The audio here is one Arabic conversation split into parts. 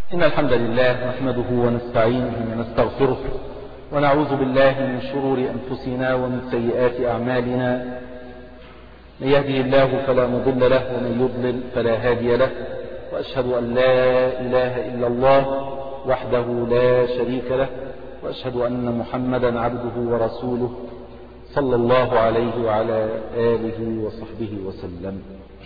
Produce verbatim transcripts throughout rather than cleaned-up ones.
إن الحمد لله نحمده ونستعينه ونستغفره ونعوذ بالله من شرور أنفسنا ومن سيئات أعمالنا. من يهده الله فلا مضل له ومن يضلل فلا هادي له، وأشهد أن لا إله إلا الله وحده لا شريك له، وأشهد أن محمدا عبده ورسوله صلى الله عليه وعلى آله وصحبه وسلم.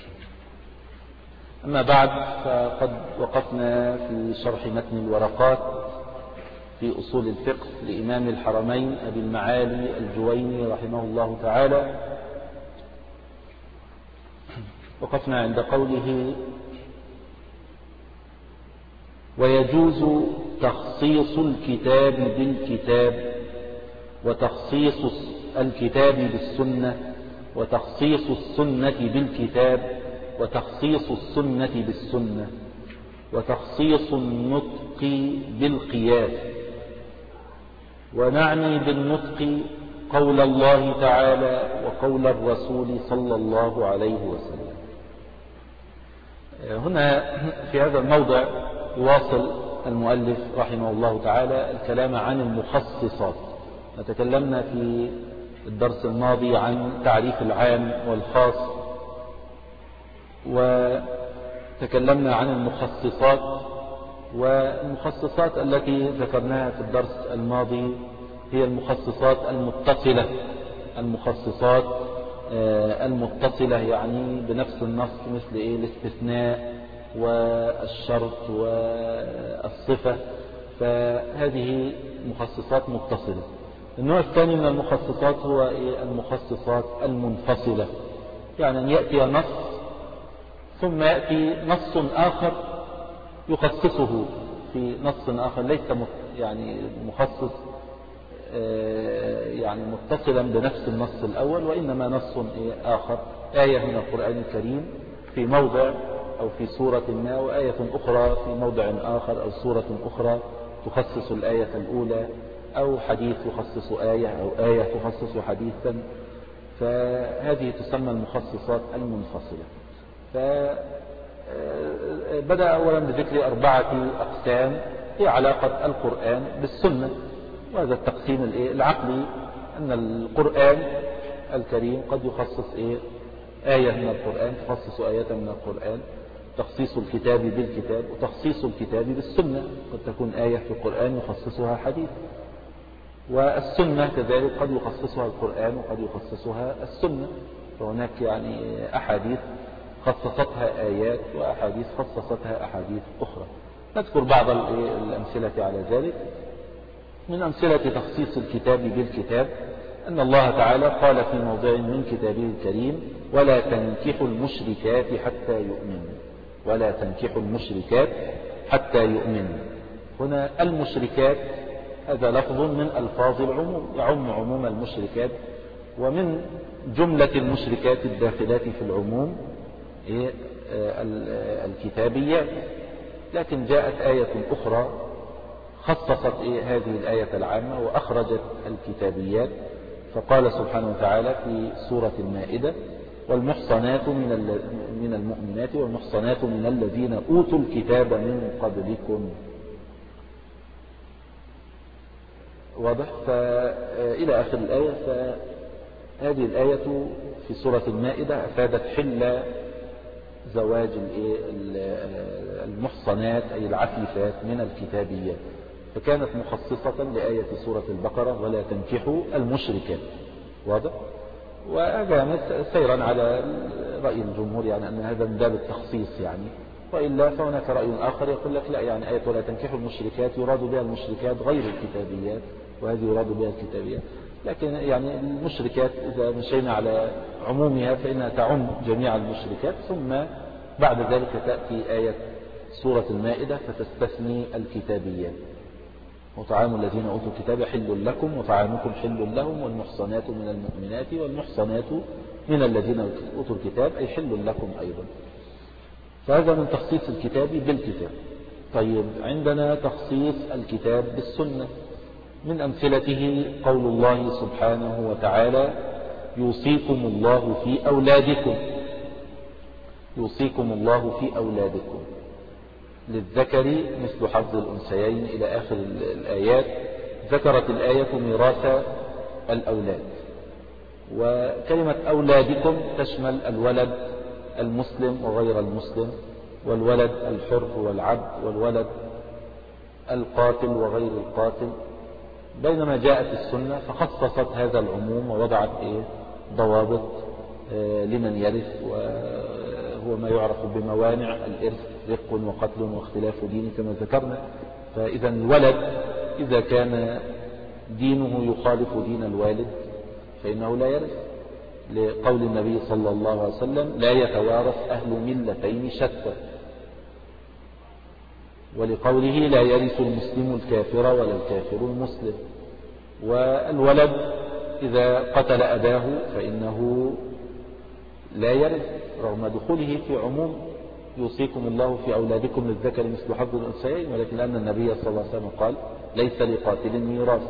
أما بعد، فقد وقفنا في شرح متن الورقات في أصول الفقه لإمام الحرمين أبي المعالي الجويني رحمه الله تعالى. وقفنا عند قوله: ويجوز تخصيص الكتاب بالكتاب، وتخصيص الكتاب بالسنة، وتخصيص السنة بالكتاب، وتخصيص السنة بالسنة، وتخصيص النطق بالقياس. ونعني بالنطق قول الله تعالى وقول الرسول صلى الله عليه وسلم. هنا في هذا الموضع يواصل المؤلف رحمه الله تعالى الكلام عن المخصصات. تكلمنا في الدرس الماضي عن تعريف العام والخاص، وتكلمنا عن المخصصات. والمخصصات التي ذكرناها في الدرس الماضي هي المخصصات المتصلة. المخصصات المتصلة يعني بنفس النص، مثل إيه؟ الاستثناء والشرط والصفة، فهذه مخصصات متصلة. النوع الثاني من المخصصات هو إيه؟ المخصصات المنفصلة، يعني أن يأتي نص ثم يأتي نص آخر يخصصه في نص آخر، ليس يعني مخصص يعني متصلا بنفس النص الأول، وإنما نص آخر، آية من القرآن الكريم في موضع أو في سورة ما، وآية أخرى في موضع آخر، أو سورة أخرى تخصص الآية الأولى، أو حديث يخصص آية، أو آية تخصص حديثا. فهذه تسمى المخصصات المنفصلة. فبدأ أولا بذكر أربعة أقسام هي علاقة القرآن بالسنة، وهذا التقسيم العقلي، أن القرآن الكريم قد يخصص إيه؟ آية من القرآن تخصص آية من القرآن، تخصيص الكتاب بالكتاب، وتخصيص الكتاب بالسنة، قد تكون آية في القرآن يخصصها حديث. والسنة كذلك قد يخصصها القرآن وقد يخصصها السنة، فهناك يعني أحاديث خصصتها آيات، وأحاديث خصصتها أحاديث أخرى. نذكر بعض الأمثلة على ذلك. من أمثلة تخصيص الكتاب بالكتاب أن الله تعالى قال في موضع من كتابه الكريم: ولا تنكحوا المشركات حتى يؤمنوا. ولا تنكحوا المشركات حتى يؤمنوا. هنا المشركات هذا لفظ من ألفاظ العموم، يعم عموم المشركات، ومن جملة المشركات الداخلات في العموم الكتابيات. لكن جاءت آية أخرى خصصت هذه الآية العامة وأخرجت الكتابيات، فقال سبحانه وتعالى في سورة المائدة: والمحصنات من المؤمنات والمحصنات من الذين أوتوا الكتاب من قبلكم. واضح؟ فإلى آخر الآية. فهذه الآية في سورة المائدة أفادت حل زواج المحصنات أي العفيفات من الكتابيات، فكانت مخصصة لآية سورة البقرة: ولا تنكحوا المشركات. واضح؟ وهذا سيرا على رأي الجمهور، يعني أن هذا من باب التخصيص يعني. وإلا فهناك رأي آخر يقول لك لا، يعني آية ولا تنكحوا المشركات يراد بها المشركات غير الكتابيات، وهذه يراد بها الكتابيات. لكن يعني المشركات إذا مشينا على عمومها فإنها تعم جميع المشركات، ثم بعد ذلك تأتي آية سورة المائدة فتستثني الكتابيات: وطعام الذين أوتوا الكتاب حل لكم وطعامكم حل لهم والمحصنات من المؤمنات والمحصنات من الذين أوتوا الكتاب أي حل لكم أيضا. فهذا من تخصيص الكتاب بالكتاب. طيب، عندنا تخصيص الكتاب بالسنة. من أمثلته قول الله سبحانه وتعالى: يوصيكم الله في أولادكم. يوصيكم الله في أولادكم. للذكر مثل حظ الأنثيين إلى آخر الآيات. ذكرت الآية ميراث الأولاد، وكلمة أولادكم تشمل الولد المسلم وغير المسلم، والولد الحر والعبد، والولد القاتل وغير القاتل، بينما جاءت السنة فخصصت هذا العموم ووضعت إيه ضوابط لمن يرث، وهو ما يعرف بموانع الإرث، رق وقتل واختلاف دين كما ذكرنا. فإذا الولد إذا كان دينه يخالف دين الوالد فإنه لا يرث، لقول النبي صلى الله عليه وسلم لا يتوارث أهل ملتين شتى، ولقوله لا يرث المسلم الكافر ولا الكافر المسلم. والولد إذا قتل أباه فإنه لا يرث رغم دخوله في عموم يوصيكم الله في أولادكم للذكر مثل حظ الأنثيين، ولكن لأن النبي صلى الله عليه وسلم قال ليس لقاتل ميراث.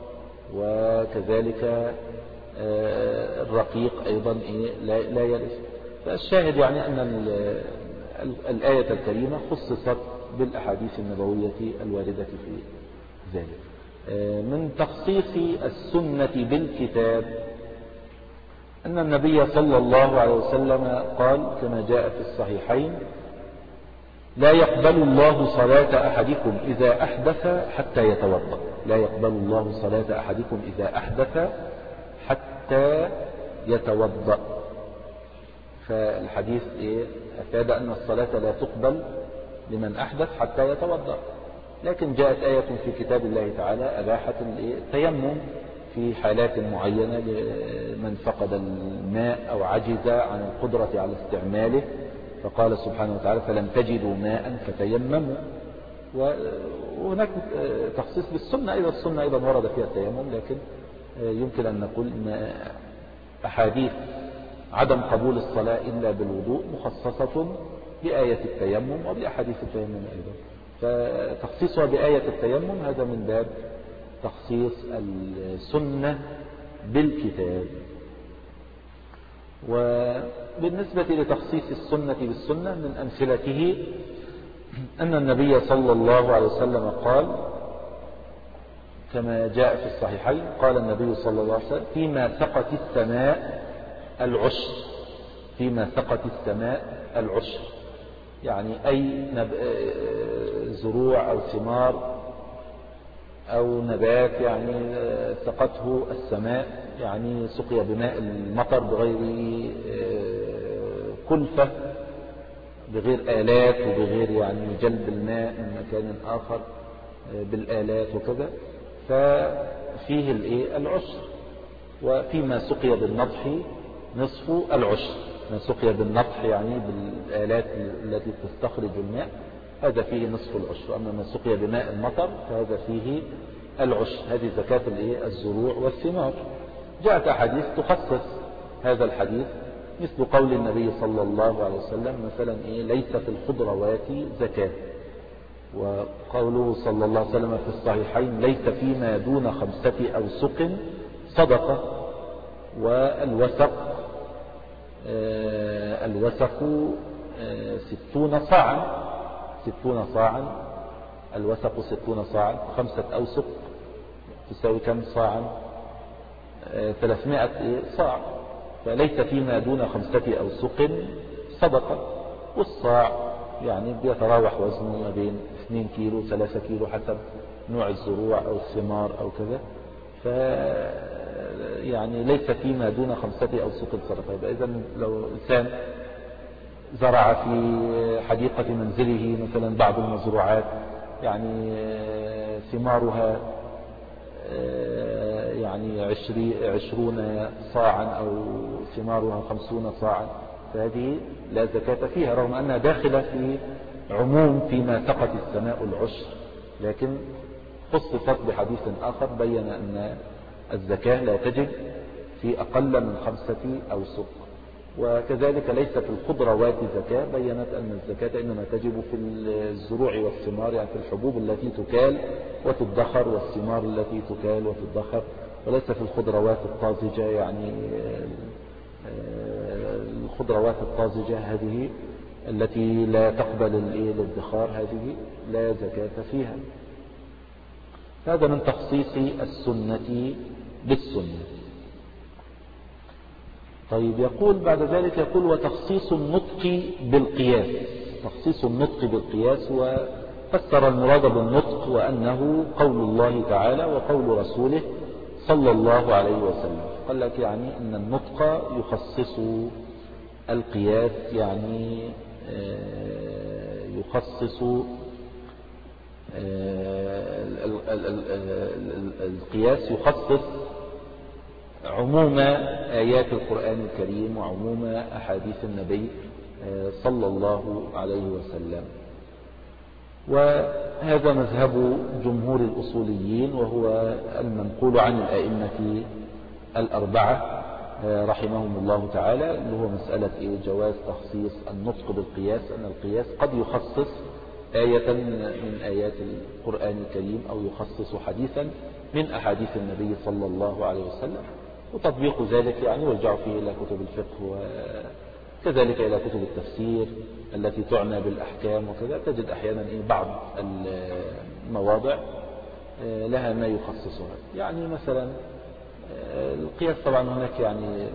وكذلك الرقيق أيضا لا يرث. فالشاهد يعني أن الآية الكريمة خصصت بالأحاديث النبوية الواردة في ذلك. من تخصيص السنة بالكتاب أن النبي صلى الله عليه وسلم قال كما جاء في الصحيحين لا يقبل الله صلاة أحدكم إذا أحدث حتى يتوضأ. لا يقبل الله صلاة أحدكم إذا أحدث حتى يتوضأ. فالحديث إيه؟ أفاد أن الصلاة لا تقبل لمن أحدث حتى يتوضأ، لكن جاءت آية في كتاب الله تعالى أباحت التيمم في حالات معينة لمن فقد الماء أو عجز عن القدرة على استعماله، فقال سبحانه وتعالى فلم تجدوا ماء فتيمموا. وهناك تخصيص بالسنة أيضا، السنة أيضا ورد فيها التيمم، لكن يمكن أن نقول أن أحاديث عدم قبول الصلاة إلا بالوضوء مخصصة بآية التيمم وبأحاديث التيمم أيضا. فتخصيصها بآية التيمم هذا من باب تخصيص السنة بالكتاب. وبالنسبة لتخصيص السنة بالسنة من أمثلته أن النبي صلى الله عليه وسلم قال كما جاء في الصحيحين قال النبي صلى الله عليه وسلم فيما سقت السماء العشر. فيما سقت السماء العشر يعني أي زروع أو ثمار أو نبات يعني سقته السماء، يعني سقي بماء المطر بغير كلفة، بغير آلات وبغير يعني جلب الماء من مكان آخر بالآلات وكذا، ففيه العشر. وفيما سقي بالنضح نصف العشر. ما سقي بالنضح يعني بالآلات التي تستخرج الماء هذا فيه نصف العشر. أما ما سقي بماء المطر فهذا فيه العشر. هذه زكاة الزروع والثمار. جاءت أحاديث تخصص هذا الحديث مثل قول النبي صلى الله عليه وسلم مثلا إيه ليس في الخضروات زكاة، وقوله صلى الله عليه وسلم في الصحيحين ليس فيما دون خمسة أوسق صدقة. والوسق آه الوسق آه ستون صاعا ستون صاعا الوسق ستون صاعا. خمسة أوسق تساوي كم صاعا؟ آه ثلاثمائة صاع. فليس فيما دون خمسة أوسق صدقة. والصاع يعني بيتراوح وزنه ما بين اثنين كيلو ثلاثة كيلو حسب نوع الزروع أو الثمار أو كذا. ف يعني ليس فيما دون خمسة أوسق صدقة. يبقى إذا لو إنسان زرع في حديقة منزله مثلا بعض المزروعات يعني ثمارها يعني عشرون صاعا أو ثمارها خمسون صاعا، فهذه لا زكاة فيها رغم أنها داخلة في عموم فيما سقت السماء العشر، لكن خصصت بحديث آخر بين أن الزكاة لا تجب في أقل من خمسة أوسق. وكذلك ليس في الخضروات زكاة، بينت أن الزكاة إنما تجب في الزروع والثمار يعني في الحبوب التي تكال وتدخر والثمار التي تكال وتدخر، وليس في الخضروات الطازجة يعني الخضروات الطازجة هذه التي لا تقبل الادخار هذه لا زكاة فيها. هذا من تخصيص السنة بالسنة. طيب يقول بعد ذلك يقول وتخصيص النطق بالقياس. تخصيص النطق بالقياس، وفسر المراد بالنطق وأنه قول الله تعالى وقول رسوله صلى الله عليه وسلم. قال لك يعني أن النطق يخصص القياس، يعني يخصص القياس يخصص عموم آيات القرآن الكريم وعموم أحاديث النبي صلى الله عليه وسلم. وهذا مذهب جمهور الأصوليين، وهو المنقول عن الأئمة الأربعة رحمهم الله تعالى، اللي هو مسألة جواز تخصيص النطق بالقياس، أن القياس قد يخصص آية من آيات القرآن الكريم أو يخصص حديثا من أحاديث النبي صلى الله عليه وسلم، وتطبيق ذلك يعني يرجع فيه إلى كتب الفقه وكذلك إلى كتب التفسير التي تعنى بالأحكام وكذا. تجد أحيانا بعض المواضع لها ما يخصصها. يعني مثلا القياس طبعا هناك يعني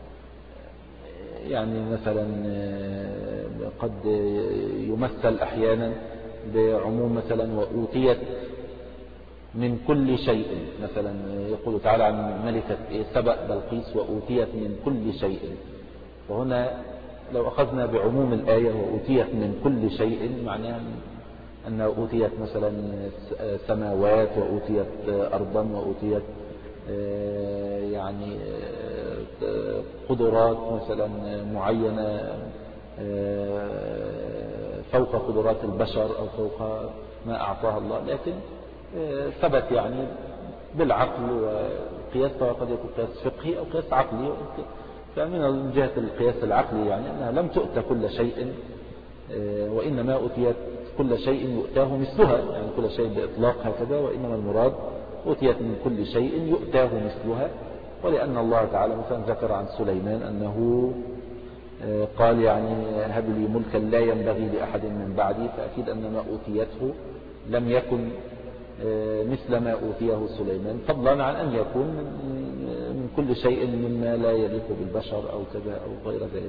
يعني مثلا قد يمثل أحيانا بعموم مثلا وأوتيت من كل شيء. مثلا يقول تعالى عن ملكة سبأ بلقيس وأوتيت من كل شيء. وهنا لو أخذنا بعموم الآية وأوتيت من كل شيء، معناها أنها أوتيت مثلا سماوات وأوتيت أرضا وأوتيت يعني قدرات مثلا معينة فوق قدرات البشر أو فوق ما أعطاها الله، لكن ثبت يعني بالعقل. وقياس قد يكون قياس فقهي أو قياس عقلي. فمن جهة القياس العقلي يعني أنها لم تؤتى كل شيء، وإنما أوتيت كل شيء يؤتاه مثلها، يعني كل شيء بإطلاق هكذا، وإنما المراد أوتيت من كل شيء يؤتاه مثلها. ولأن الله تعالى مثلا ذكر عن سليمان أنه قال يعني هب لي ملكا لا ينبغي لأحد من بعدي، فأكيد أن ما أوتيته لم يكن مثل ما أوتيه سليمان، فضلا عن أن يكون من كل شيء مما لا يليق بالبشر أو كذا أو غير ذلك.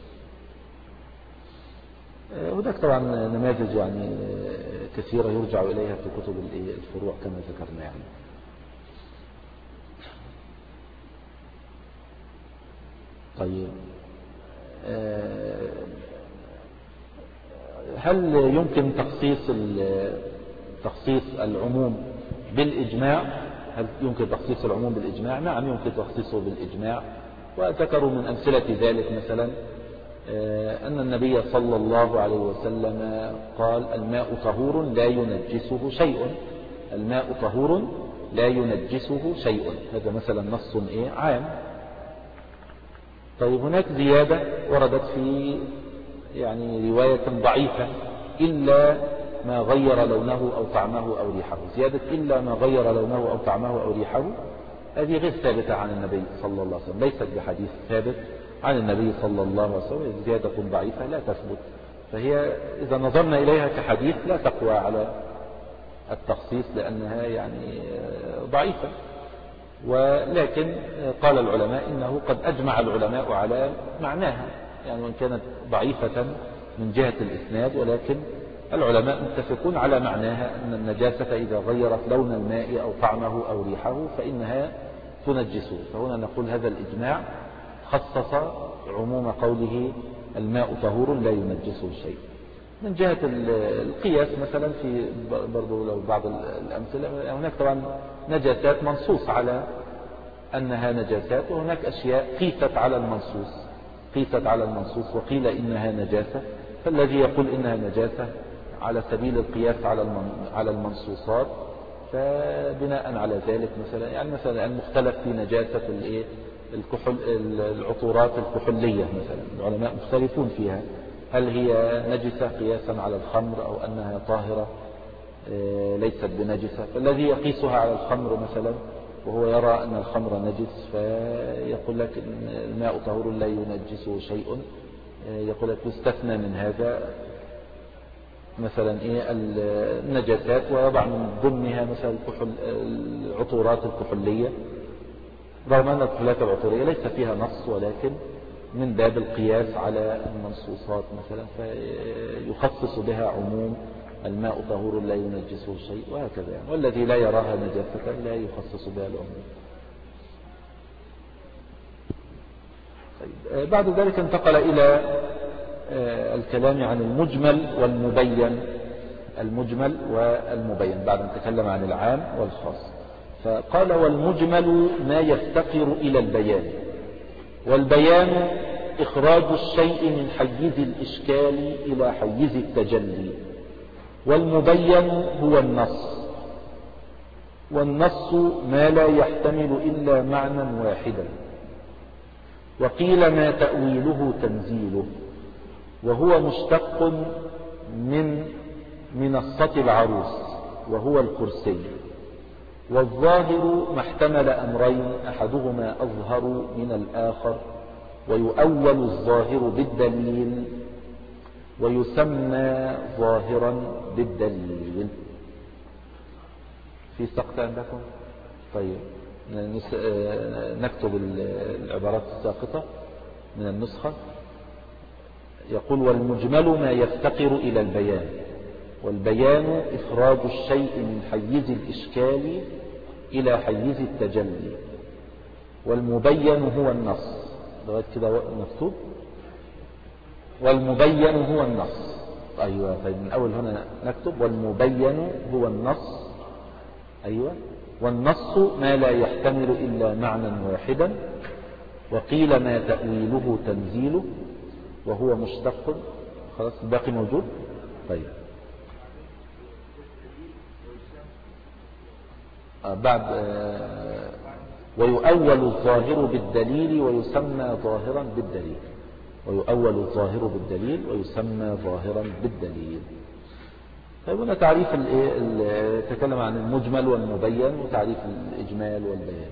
هناك طبعا نماذج يعني كثيرة يرجع إليها في كتب الفروع كما ذكرنا. يعني طيب، هل يمكن تخصيص تخصيص العموم بالإجماع؟ هل يمكن تخصيص العموم بالإجماع؟ نعم يمكن تخصيصه بالإجماع. وذكروا من أمثلة ذلك مثلا أن النبي صلى الله عليه وسلم قال الماء طهور لا ينجسه شيء. الماء طهور لا ينجسه شيء. هذا مثلا نص إيه عام. طيب هناك زيادة وردت في يعني رواية ضعيفة إلا ما غير لونه أو طعمه أو ريحه. زيادة إلا ما غير لونه أو طعمه أو ريحه هذه غير ثابتة عن النبي صلى الله عليه وسلم، ليست بحديث ثابت عن النبي صلى الله عليه وسلم. زيادة ضعيفة لا تثبت، فهي إذا نظرنا إليها كحديث لا تقوى على التخصيص لأنها يعني ضعيفة. ولكن قال العلماء إنه قد أجمع العلماء على معناها، يعني وإن كانت ضعيفة من جهة الإسناد، ولكن العلماء متفقون على معناها أن النجاسة إذا غيرت لون الماء أو طعمه أو ريحه فإنها تنجسه. فهنا نقول هذا الإجماع خصص عموم قوله الماء طهور لا ينجسه شيء. من جهة القياس مثلا في برضو لو بعض الأمثلة، هناك طبعا نجاسات منصوص على أنها نجاسات، وهناك أشياء قيست على المنصوص قيست على المنصوص وقيل إنها نجاسة. فالذي يقول إنها نجاسة على سبيل القياس على على المنصوصات، فبناء على ذلك مثلا يعني مثلا المختلف في نجاسة الايه الكحول العطورات الكحولية مثلا، العلماء مختلفون فيها، هل هي نجسة قياسا على الخمر أو أنها طاهرة ليست بنجسة. فالذي يقيسها على الخمر مثلا وهو يرى أن الخمر نجس فيقول لك إن الماء طهور لا ينجسه شيء، يقول لك يستثنى من هذا مثلا إيه النجاسات، ويضع من ضمنها مثلا الكحول العطورات الكحولية، رغم أن الكحولات العطورية ليس فيها نص، ولكن من باب القياس على المنصوصات مثلا فيخصص بها عموم الماء طهور لا ينجسه شيء وهكذا يعني. والذي لا يراها نجاسة لا يخصص بها العموم. طيب بعد ذلك انتقل إلى الكلام عن المجمل والمبين. المجمل والمبين بعد أن تكلم عن العام والخاص، فقال والمجمل ما يفتقر إلى البيان، والبيان إخراج الشيء من حيز الإشكال إلى حيز التجلي، والمبين هو النص، والنص ما لا يحتمل إلا معنى واحدا، وقيل ما تأويله تنزيله، وهو مشتق من منصة العروس وهو الكرسي. والظاهر ما احتمل أمرين أحدهما أظهر من الآخر، ويؤول الظاهر بالدليل ويسمى ظاهرا بالدليل. في سقط عندكم؟ طيب نكتب العبارات الساقطة من النسخة. يقول والمجمل ما يفتقر إلى البيان، والبيان إخراج الشيء من حيز الإشكال إلى حيز التجلي، والمبين هو النص. لغاية كده مكتوب والمبين هو النص. أيوة طيب من أول هنا نكتب والمبين هو النص. أيوة والنص ما لا يحتمل إلا معنى واحدا، وقيل ما تأويله تنزيله، وهو مشتق. خلاص الباقي موجود. طيب آه بعد آه ويؤول الظاهر بالدليل ويسمى ظاهرا بالدليل. ويؤول الظاهر بالدليل ويسمى ظاهرا بالدليل. طيب هنا تعريف تكلم عن المجمل والمبين وتعريف الإجمال والبيان.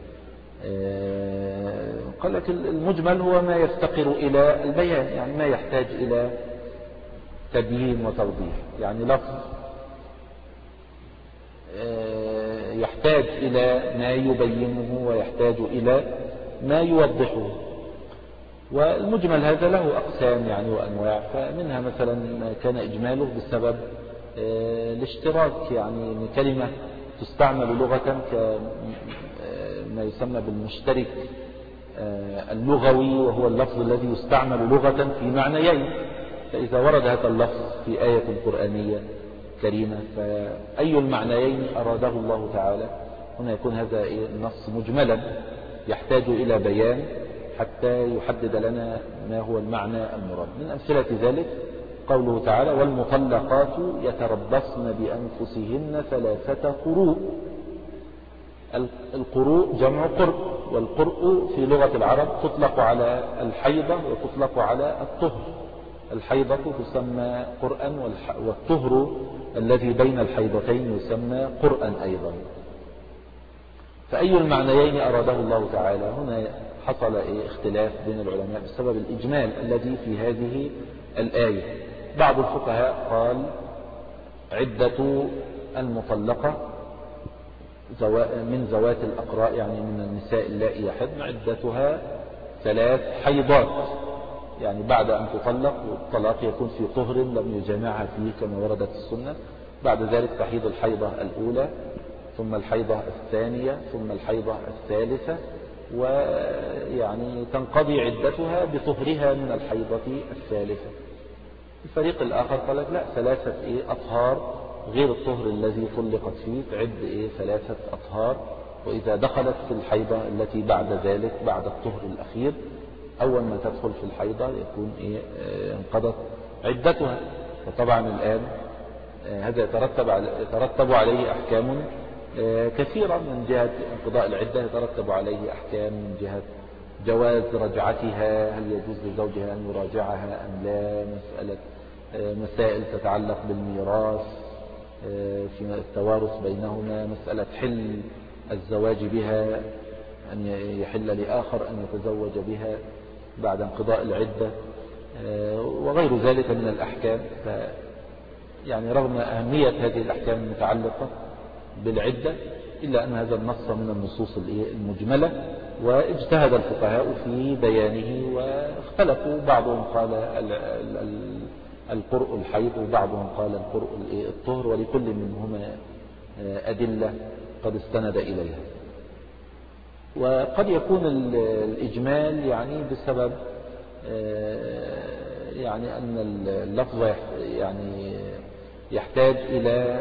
قال لك المجمل هو ما يفتقر إلى البيان، يعني ما يحتاج إلى تبيين وتوضيح، يعني لفظ يحتاج إلى ما يبينه ويحتاج إلى ما يوضحه. والمجمل هذا له أقسام يعني وأنواع، فمنها مثلا ما كان إجماله بسبب الاشتراك، يعني كلمة تستعمل لغة كما يسمى بالمشترك اللغوي، وهو اللفظ الذي يستعمل لغة في معنيين. فإذا ورد هذا اللفظ في آية قرآنية كريمة فأي المعنيين أراده الله تعالى، هنا يكون هذا النص مجملا يحتاج إلى بيان حتى يحدد لنا ما هو المعنى المراد. من أمثلة ذلك قوله تعالى والمطلقات يتربصن بأنفسهن ثلاثة قروء. القروء جمع قرء، والقرء في لغة العرب تطلق على الحيضة وتطلق على الطهر. الحيضة تسمى قرءا، والطهر الذي بين الحيضتين يسمى قرءا أيضا. فأي المعنيين أراده الله تعالى؟ هنا حصل اختلاف بين العلماء بسبب الإجمال الذي في هذه الآية. بعض الفقهاء قال عدة المطلقة من ذوات الأقراء، يعني من النساء اللائي يحضن، عدتها ثلاث حيضات، يعني بعد أن تطلق والطلاق يكون في طهر لم يجامعها فيه كما وردت السنة، بعد ذلك تحيض الحيضة الأولى ثم الحيضة الثانية ثم الحيضة الثالثة، ويعني تنقضي عدتها بطهرها من الحيضة الثالثة. الفريق الآخر قال لا، ثلاثة إيه أطهار غير الطهر الذي طلقت فيه، تعد إيه ثلاثة أطهار، وإذا دخلت في الحيضة التي بعد ذلك بعد الطهر الأخير أول ما تدخل في الحيضة يكون إيه انقضت عدتها. وطبعا الآن هذا يترتب يترتب عليه أحكام كثيرة من جهة انقضاء العدة، يترتب عليه أحكام من جهة جواز رجعتها، هل يجوز لزوجها أن يراجعها أم لا، مسألة مسائل تتعلق بالميراث في التوارث بينهما، مسألة حل الزواج بها، أن يحل لآخر أن يتزوج بها بعد انقضاء العدة، وغير ذلك من الأحكام. يعني رغم أهمية هذه الأحكام المتعلقة بالعدة إلا أن هذا النص من النصوص المجملة، واجتهد الفقهاء في بيانه واختلفوا، بعضهم قال القرء الحيض وبعضهم قال القرء الطهر، ولكل منهما أدلة قد استند إليها. وقد يكون الإجمال يعني بسبب يعني أن اللفظ يعني يحتاج إلى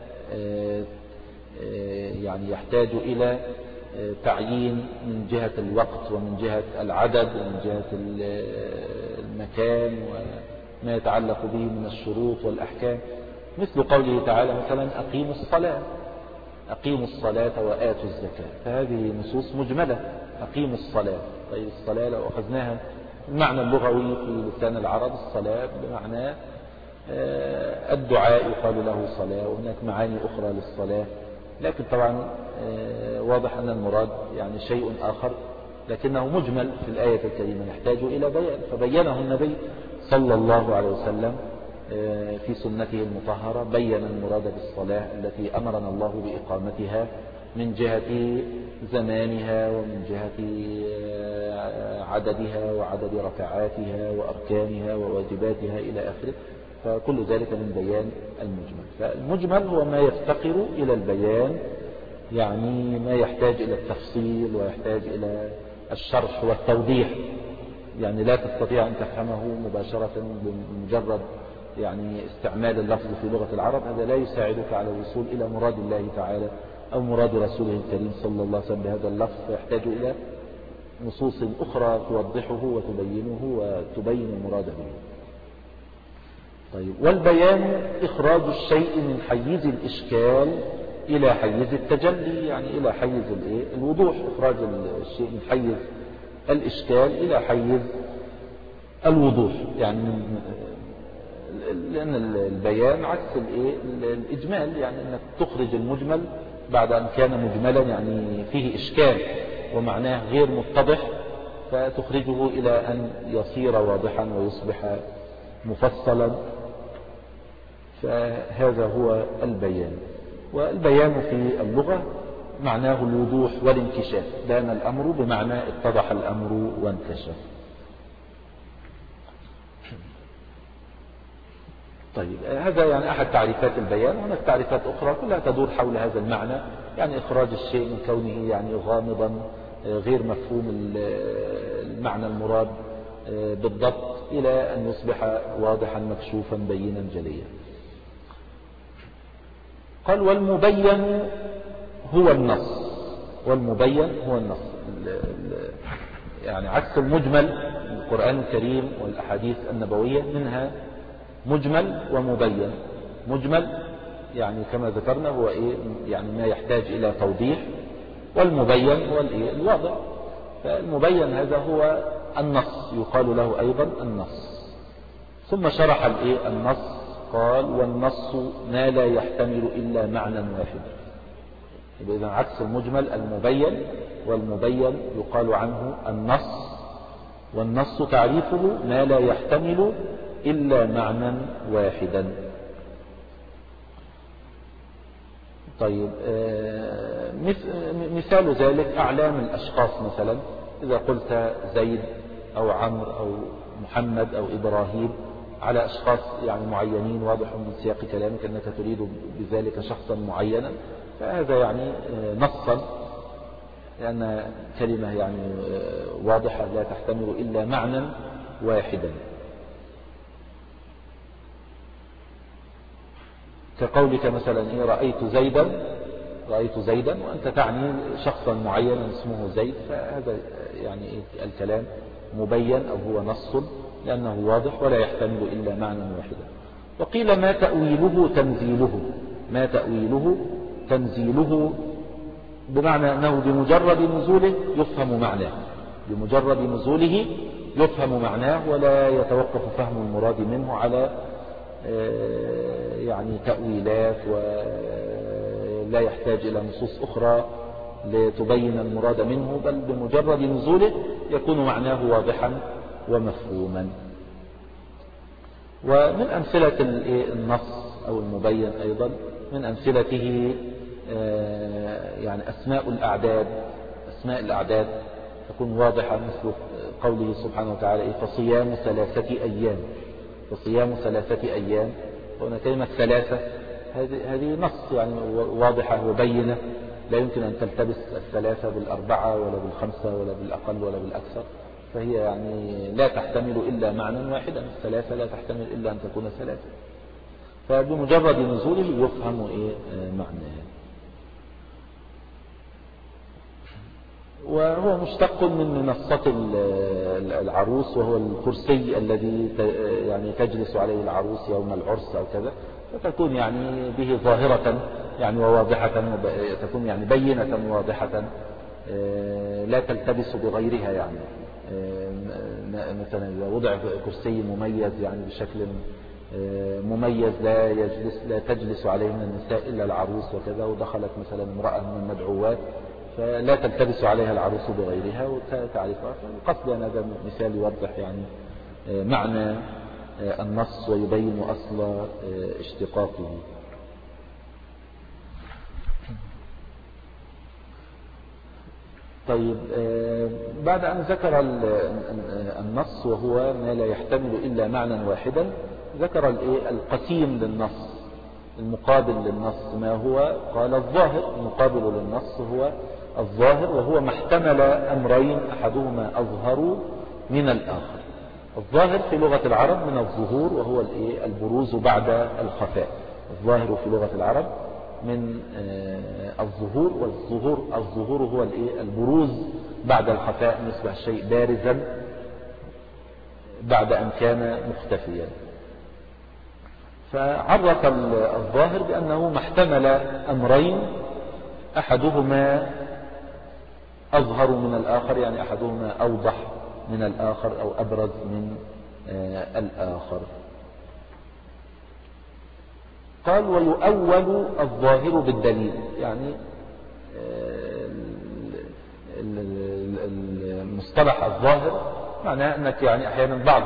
يعني يحتاج إلى تعيين من جهة الوقت ومن جهة العدد ومن جهة المكان وما يتعلق به من الشروط والأحكام، مثل قوله تعالى مثلا أقيموا الصلاة أقيموا الصلاة وآتوا الزكاة، فهذه نصوص مجملة. أقيموا الصلاة، طيب الصلاة لو أخذناها المعنى اللغوي في لسان العرب الصلاة بمعنى الدعاء يقال له صلاة، وهناك معاني أخرى للصلاة، لكن طبعا واضح أن المراد يعني شيء آخر، لكنه مجمل في الآية الكريمة يحتاج إلى بيان، فبينه النبي صلى الله عليه وسلم في سنته المطهرة، بين المراد بالصلاة التي أمرنا الله بإقامتها من جهة زمانها ومن جهة عددها وعدد ركعاتها وأركانها وواجباتها إلى آخره، فكل ذلك من بيان المجمل. فالمجمل هو ما يفتقر إلى البيان، يعني ما يحتاج إلى التفصيل ويحتاج إلى الشرح والتوضيح، يعني لا تستطيع أن تفهمه مباشرة بمجرد يعني استعمال اللفظ في لغة العرب، هذا لا يساعدك على الوصول إلى مراد الله تعالى أو مراد رسوله الكريم صلى الله عليه وسلم بهذا اللفظ، فيحتاج إلى نصوص أخرى توضحه وتبينه وتبين المراد به. طيب، والبيان إخراج الشيء من حيز الإشكال إلى حيز التجلي، يعني إلى حيز الوضوح، إخراج الشيء من حيز الإشكال إلى حيز الوضوح، يعني لأن البيان عكس الإجمال، يعني أنك تخرج المجمل بعد أن كان مجملا يعني فيه إشكال ومعناه غير متضح، فتخرجه إلى أن يصير واضحا ويصبح مفصلا، فهذا هو البيان. والبيان في اللغة معناه الوضوح والانكشاف، بان الأمر بمعنى اتضح الأمر وانكشف. طيب، هذا يعني أحد تعريفات البيان، وهناك تعريفات أخرى كلها تدور حول هذا المعنى، يعني إخراج الشيء من كونه يعني غامضا غير مفهوم المعنى المراد بالضبط إلى أن يصبح واضحا مكشوفا بينا جليا. قال والمبين هو النص، والمبين هو النص، يعني عكس المجمل القرآن الكريم والأحاديث النبوية منها مجمل ومبين. مجمل يعني كما ذكرنا هو إيه، يعني ما يحتاج إلى توضيح، والمبين هو الإيه الواضح. فالمبين هذا هو النص، يقال له أيضا النص. ثم شرح الإيه النص، قال والنص ما لا يحتمل إلا معنى واحد. إذا عكس المجمل المبين، والمبين يقال عنه النص، والنص تعريفه ما لا يحتمل إلا معنى واحدا. طيب، مثال ذلك أعلام الأشخاص، مثلا إذا قلت زيد أو عمرو أو محمد أو إبراهيم على أشخاص يعني معينين، واضح من سياق كلامك أنك تريد بذلك شخصا معينا، فهذا يعني نصا، لأن كلمة يعني واضحة لا تحتمل إلا معنى واحدا. كقولك مثلا إيه رأيت زيدا، رأيت زيدا وأنت تعني شخصا معينا اسمه زيد، فهذا يعني الكلام مبين أو هو نص لأنه واضح ولا يحتمل إلا معنى واحدا. وقيل ما تأويله تنزيله، ما تأويله تنزيله بمعنى أنه بمجرد نزوله يفهم معناه، بمجرد نزوله يفهم معناه ولا يتوقف فهم المراد منه على يعني تأويلات، ولا يحتاج إلى نصوص أخرى لتبين المراد منه، بل بمجرد نزوله يكون معناه واضحا ومفهوما. ومن أمثلة النص أو المبين أيضا من أمثلته يعني أسماء الأعداد. أسماء الأعداد تكون واضحة مثل قوله سبحانه وتعالى فصيام ثلاثة أيام. فصيام ثلاثة أيام، وهنا كلمة ثلاثة هذه نص يعني واضحة وبينة، لا يمكن أن تلتبس الثلاثة بالأربعة ولا بالخمسة ولا بالأقل ولا بالأكثر، فهي يعني لا تحتمل إلا معنى واحدا. الثلاثة لا تحتمل إلا أن تكون ثلاثة، فبمجرد نزوله يفهم إيه معناه. وهو مشتق من منصة العروس، وهو الكرسي الذي يعني تجلس عليه العروس يوم العرس أو كذا، فتكون يعني به ظاهرة يعني وواضحة، تكون يعني بينة واضحة لا تلتبس بغيرها. يعني مثلا إذا وضع كرسي مميز يعني بشكل مميز لا يجلس لا تجلس عليه من النساء إلا العروس وكذا، ودخلت مثلا امرأة من المدعوات فلا تلتبس عليها العروس بغيرها وتعرفها. فالقصد أن هذا مثال يوضح يعني معنى النص ويبين أصل اشتقاقه. طيب، بعد أن ذكر النص وهو ما لا يحتمل إلا معنى واحدا، ذكر القسيم للنص المقابل للنص ما هو. قال الظاهر المقابل للنص هو الظاهر، وهو ما احتمل أمرين أحدهما أظهر من الآخر. الظاهر في لغة العرب من الظهور، وهو البروز بعد الخفاء. الظاهر في لغة العرب من الظهور، والظهور الظهور هو البروز بعد الخفاء، يصبح الشيء بارزا بعد أن كان مختفيا. فعرف الظاهر بأنه ما احتمل أمرين أحدهما أظهر من الآخر، يعني أحدهما أوضح من الآخر أو أبرز من الآخر. قال ويؤول الظاهر بالدليل، يعني المصطلح الظاهر معناه أنك يعني أحيانا بعض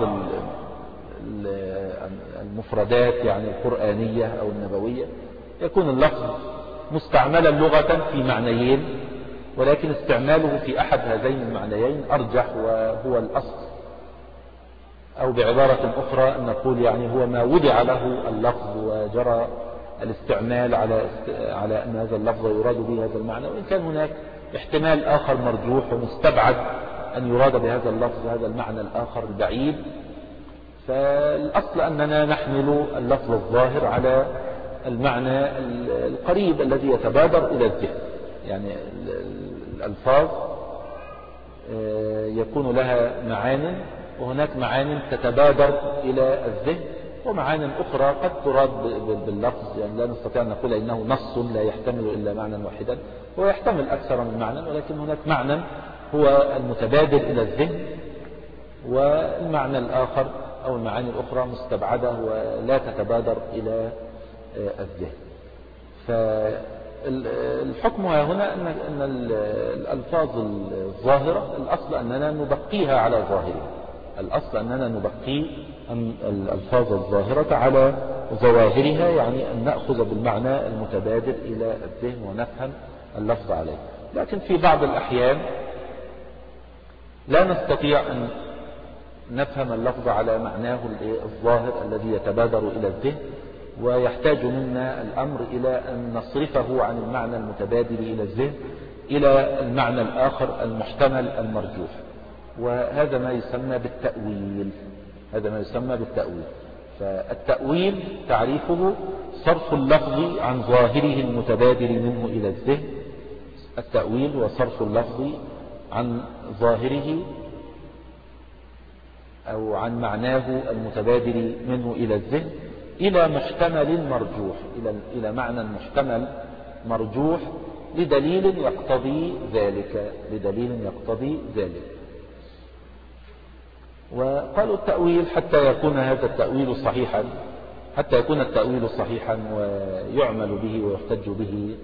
المفردات يعني القرآنية أو النبوية يكون اللفظ مستعملا لغة في معنيين، ولكن استعماله في أحد هذين المعنيين أرجح وهو الأصل. أو بعبارة أخرى أن نقول يعني هو ما وضع له اللفظ وجرى الاستعمال على على أن هذا اللفظ يراد به هذا المعنى، وإن كان هناك احتمال آخر مرجوح ومستبعد أن يراد بهذا اللفظ هذا المعنى الآخر البعيد. فالأصل أننا نحمل اللفظ الظاهر على المعنى القريب الذي يتبادر إلى الذهن. يعني الألفاظ يكون لها معان، وهناك معان تتبادر إلى الذهن، ومعان أخرى قد تراد باللفظ. يعني لا نستطيع أن نقول إنه نص لا يحتمل إلا معنى واحدا، هو يحتمل أكثر من معنى، ولكن هناك معنى هو المتبادر إلى الذهن، والمعنى الآخر أو المعاني الأخرى مستبعدة ولا تتبادر إلى الذهن. فالحكم هنا أن الألفاظ الظاهرة الأصل أننا نبقيها على ظاهرها. الأصل أننا نبقي الألفاظ الظاهرة على ظواهرها، يعني أن نأخذ بالمعنى المتبادر إلى الذهن ونفهم اللفظ عليه. لكن في بعض الأحيان لا نستطيع أن نفهم اللفظ على معناه الظاهر الذي يتبادر إلى الذهن، ويحتاج منا الأمر إلى أن نصرفه عن المعنى المتبادر إلى الذهن إلى المعنى الآخر المحتمل المرجوح، وهذا ما يسمى بالتأويل. هذا ما يسمى بالتأويل. فالتأويل تعريفه صرف اللفظ عن ظاهره المتبادر منه إلى الذهن. التأويل وصرف اللفظ عن ظاهره أو عن معناه المتبادر منه إلى الذهن إلى محتمل مرجوح، إلى إلى معنى محتمل مرجوح لدليل يقتضي ذلك، لدليل يقتضي ذلك. وقالوا التأويل حتى يكون هذا التأويل صحيحا، حتى يكون التأويل صحيحا ويعمل به ويحتج به،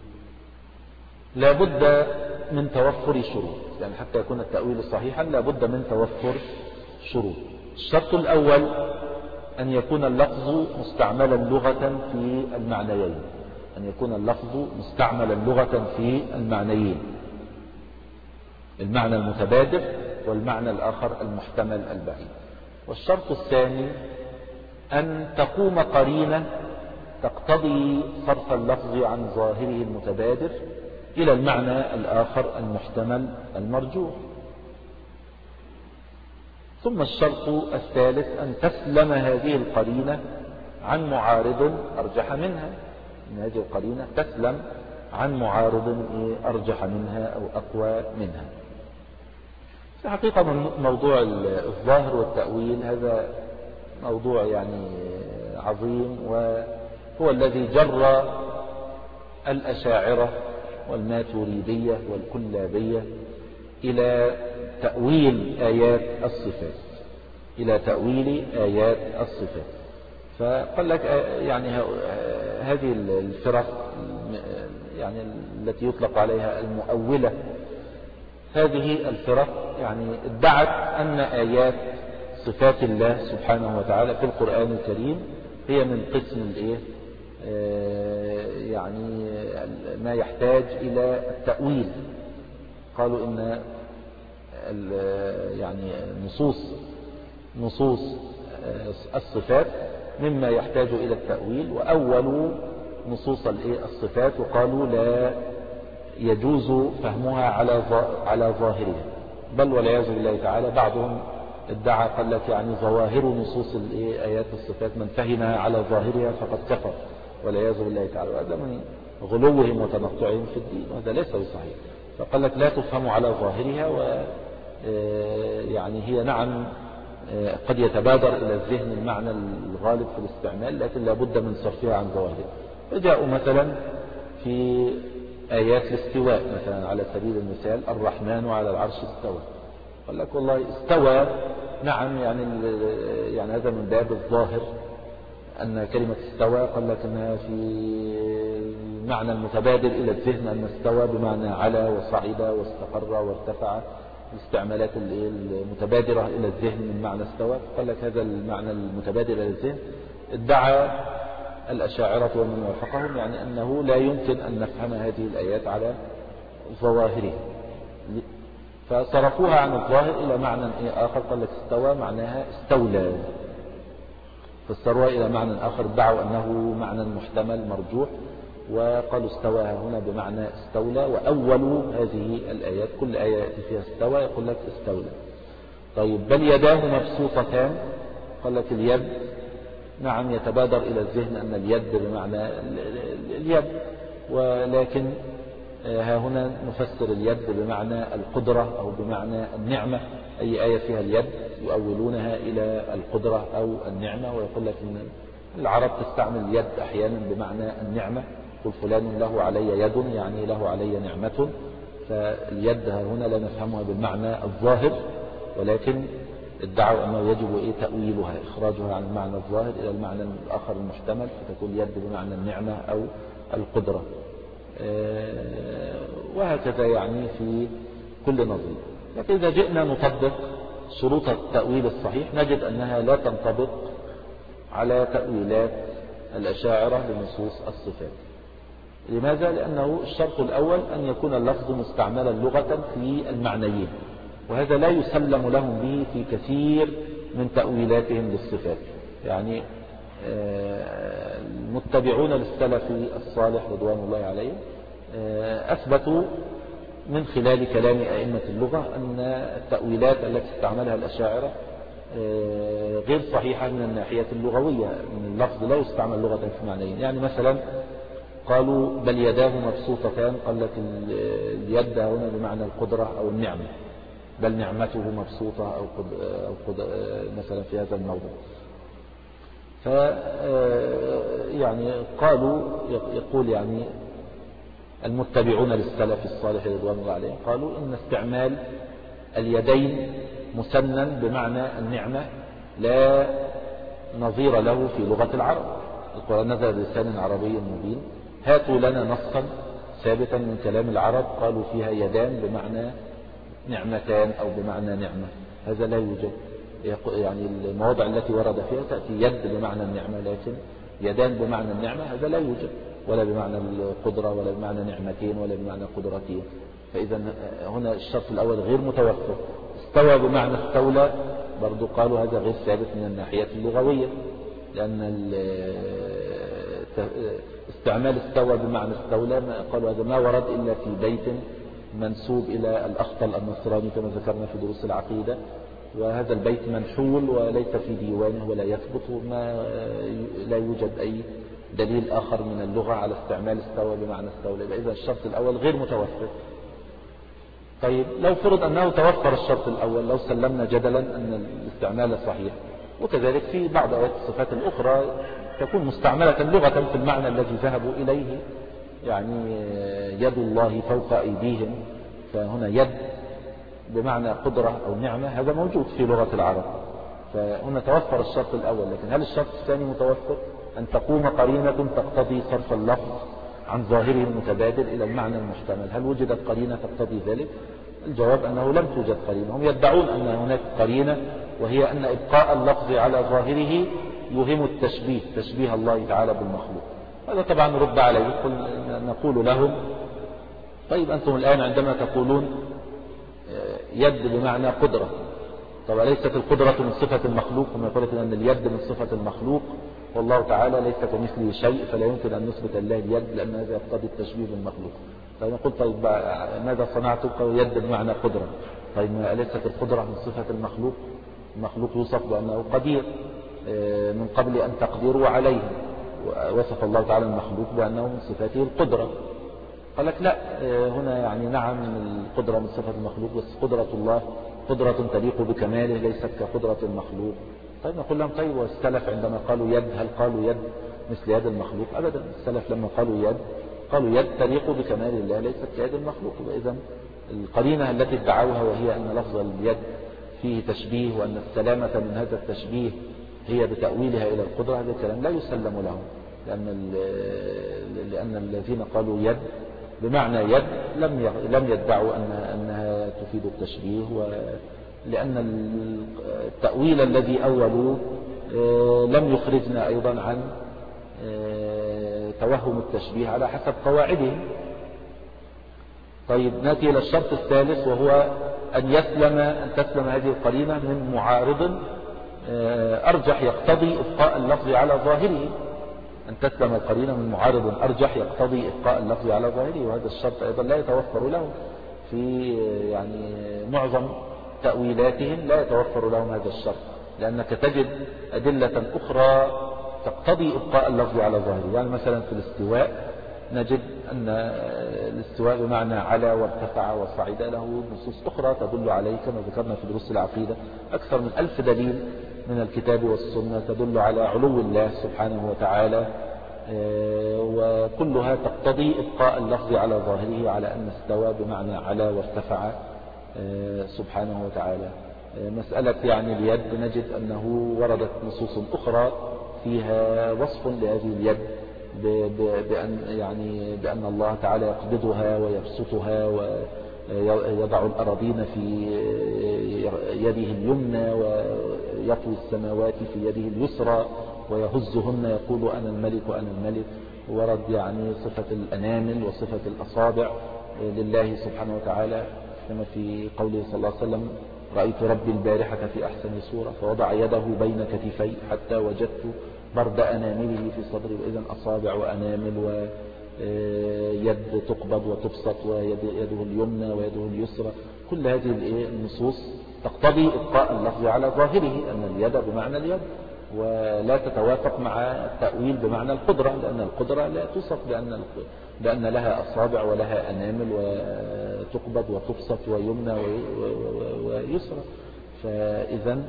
لابد من توفر شروط. يعني حتى يكون التأويل صحيحا لابد من توفر شروط. الشرط الأول أن يكون اللفظ مستعملا لغة في المعنيين أن يكون اللفظ مستعملا لغة في المعنيين المعنى المتبادر والمعنى الآخر المحتمل البعيد. والشرط الثاني أن تقوم قرينة تقتضي صرف اللفظ عن ظاهره المتبادر إلى المعنى الآخر المحتمل المرجوح. ثم الشرط الثالث أن تسلم هذه القرينة عن معارض أرجح منها أن هذه القرينة تسلم عن معارض أرجح منها أو أقوى منها. في حقيقة من موضوع الظاهر والتأويل هذا موضوع يعني عظيم، وهو الذي جر الأشاعرة والماتريدية والكلابية إلى تأويل آيات الصفات إلى تأويل آيات الصفات. فقال لك يعني هذه الفرق يعني التي يطلق عليها المؤولة، هذه الفرق يعني ادعت أن آيات صفات الله سبحانه وتعالى في القرآن الكريم هي من قسم الايه يعني ما يحتاج إلى التأويل. قالوا إن يعني نصوص نصوص الصفات مما يحتاج إلى التأويل، وأولوا نصوص الصفات وقالوا لا يجوز فهمها على على ظاهرها، بل والعياذ بالله تعالى بعضهم ادعى قال لك يعني ظواهر نصوص آيات الصفات من فهمها على ظاهرها فقد كفر والعياذ بالله تعالى. وهذا من غلوهم وتنطعهم في الدين، وهذا ليس بصحيح. فقال لك لا تفهم على ظاهرها، و يعني هي نعم قد يتبادر إلى الذهن المعنى الغالب في الاستعمال، لكن لا بد من صرفها عن ظواهرها. فجاءوا مثلا في آيات الاستواء مثلا على سبيل المثال الرحمن على العرش استوى، قال لك والله استوى نعم يعني يعني هذا من باب الظاهر أن كلمة استوى قال لك أنها في المعنى المتبادر إلى الذهن أن استوى بمعنى على وصعد واستقر وارتفع، الاستعمالات المتبادرة إلى الذهن من معنى استوى. قال لك هذا المعنى المتبادر إلى الذهن ادعى الأشاعرة ومن وافقهم يعني أنه لا يمكن أن نفهم هذه الآيات على ظواهرها، فصرفوها عن الظاهر إلى معنى آخر. قال لك استوى معناها استولى، فسروها إلى معنى آخر ادعوا أنه معنى محتمل مرجوح، وقالوا استوى هنا بمعنى استولى، وأولوا هذه الآيات كل آية يأتي فيها استوى يقول لك استولى. طيب بل يداه مبسوطتان، قال لك اليد نعم يتبادر إلى الذهن أن اليد بمعنى اليد، ولكن ها هنا نفسر اليد بمعنى القدرة أو بمعنى النعمة. أي آية فيها اليد يؤولونها إلى القدرة أو النعمة، ويقول لك إن العرب تستعمل اليد أحيانا بمعنى النعمة، قل فلان له علي يد يعني له علي نعمة. فاليد هنا لا نفهمها بالمعنى الظاهر، ولكن ادعوا أنه يجب إيه تأويلها إخراجها عن المعنى الظاهر إلى المعنى الآخر المحتمل، فتكون يد بمعنى النعمة أو القدرة، وهكذا يعني في كل نظير. لكن إذا جئنا نطبق شروط التأويل الصحيح نجد أنها لا تنطبق على تأويلات الأشاعرة لنصوص الصفات. لماذا؟ لأنه الشرط الأول أن يكون اللفظ مستعملا لغة في المعنيين، وهذا لا يسلم لهم به في كثير من تأويلاتهم للصفات. يعني المتبعون للسلف الصالح رضوان الله عليهم أثبتوا من خلال كلام أئمة اللغة أن التأويلات التي استعملها الأشاعرة غير صحيحة من الناحية اللغوية، من اللفظ لا يستعمل لغة في معنيين. يعني مثلا قالوا بل يداه مبسوطتان، قال لك اليد هنا بمعنى القدرة أو النعمة، بل نعمته مبسوطة أو, قد أو قد مثلا في هذا الموضوع. ف يعني قالوا يقول يعني المتبعون للسلف الصالح رضوان الله عليهم قالوا إن استعمال اليدين مسنن بمعنى النعمة لا نظير له في لغة العرب. القرآن نزل بلسان عربي مبين، هاتوا لنا نصا ثابتا من كلام العرب قالوا فيها يدان بمعنى نعمتان أو بمعنى نعمة، هذا لا يوجد. يعني المواضع التي ورد فيها تأتي يد بمعنى النعمة، لكن يدان بمعنى النعمة هذا لا يوجد، ولا بمعنى القدرة ولا بمعنى نعمتين ولا بمعنى قدرتين. فإذا هنا الشرط الأول غير متوفر. استوى بمعنى استولى برضو قالوا هذا غير ثابت من الناحية اللغوية، لأن استعمال استوى بمعنى استولى قالوا هذا ما ورد إلا في بيت منسوب إلى الأخطل النصراني كما ذكرنا في دروس العقيدة، وهذا البيت منحول وليس في ديوانه ولا يثبت، ما لا يوجد أي دليل آخر من اللغة على استعمال استوى بمعنى استولى. إذا الشرط الأول غير متوفر. طيب لو فرض أنه توفر الشرط الأول، لو سلمنا جدلا أن الاستعمال صحيح، وكذلك في بعض آيات الصفات الأخرى تكون مستعملة لغة في المعنى الذي ذهبوا إليه، يعني يد الله فوق أيديهم، فهنا يد بمعنى قدرة أو نعمة هذا موجود في لغة العرب، فهنا توفر الشرط الأول. لكن هل الشرط الثاني متوفر؟ أن تقوم قرينة تقتضي صرف اللفظ عن ظاهره المتبادل إلى المعنى المحتمل. هل وجدت قرينة تقتضي ذلك؟ الجواب أنه لم توجد قرينة. هم يدعون أن هناك قرينة، وهي أن إبقاء اللفظ على ظاهره يوهم التشبيه، تشبيه الله تعالى بالمخلوق. هذا طبعا رد عليه، نقول لهم طيب أنتم الآن عندما تقولون يد بمعنى قدرة، طب ليست القدرة من صفة المخلوق؟ هم يقولون أن اليد من صفة المخلوق والله تعالى ليس كمثله شيء، فلا يمكن أن نثبت الله اليد لأن هذا يقتضي التشبيه بالمخلوق. طيب نقول طيب ماذا صنعتم؟ يد بمعنى قدرة. طيب ليست القدرة من صفة المخلوق؟ المخلوق يوصف بأنه قدير من قبل أن تقدروا عليه، وصف الله تعالى المخلوق بأنه من صفاته القدرة. قال لك لا، هنا يعني نعم القدرة من صفة المخلوق، بس قدرة الله قدرة تليق بكماله ليست كقدرة المخلوق. طيب نقول لهم طيب والسلف عندما قالوا يد هل قالوا يد مثل يد المخلوق؟ أبدا، السلف لما قالوا يد قالوا يد تليق بكمال الله ليست كيد المخلوق. إذن القرينة التي ادعوها وهي أن لفظ اليد فيه تشبيه وأن السلامة من هذا التشبيه هي بتأويلها إلى القدرة، هذا الكلام لا يسلم لهم، لأن لأن الذين قالوا يد بمعنى يد لم لم يدعوا أن أنها تفيد التشبيه، ولأن التأويل الذي أولوه لم يخرجنا أيضا عن توهم التشبيه على حسب قواعدهم. طيب نأتي إلى الشرط الثالث، وهو أن يسلم أن تسلم هذه القرينة من معارض أرجح يقتضي إبقاء اللفظ على ظاهره. أن تسلم القرينة من معارض أرجح يقتضي إبقاء اللفظ على ظاهره، وهذا الشرط أيضا لا يتوفر له في يعني معظم تأويلاتهم، لا يتوفر لهم هذا الشرط، لأنك تجد أدلة أخرى تقتضي إبقاء اللفظ على ظاهره. يعني مثلا في الاستواء نجد أن الاستواء بمعنى على وارتفع وصعد له نصوص أخرى تدل عليه، كما ذكرنا في دروس العقيدة أكثر من ألف دليل من الكتاب والسنة تدل على علو الله سبحانه وتعالى، وكلها تقتضي إبقاء اللفظ على ظاهره على أن استوى بمعنى على وارتفع سبحانه وتعالى. مسألة يعني اليد نجد أنه وردت نصوص أخرى فيها وصف لهذه اليد بأن يعني بأن الله تعالى يقبضها ويبسطها ويضع الأراضين في يده اليمنى ويطوي السماوات في يده اليسرى ويهزهن يقول أنا الملك وأنا الملك. ورد يعني صفة الأنامل وصفة الأصابع لله سبحانه وتعالى، كما في قوله صلى الله عليه وسلم رأيت ربي البارحة في أحسن صورة فوضع يده بين كتفي حتى وجدت برد أنامله في صدري. وإذن أصابع وأنامل ويد تقبض وتبسط ويده اليمنى ويده اليسرى، كل هذه النصوص تقتضي إبقاء اللفظ على ظاهره أن اليد بمعنى اليد، ولا تتوافق مع التأويل بمعنى القدرة، لأن القدرة لا توصف بأن بأن لها أصابع ولها أنامل وتقبض وتبسط ويمنى ويسرى. فإذا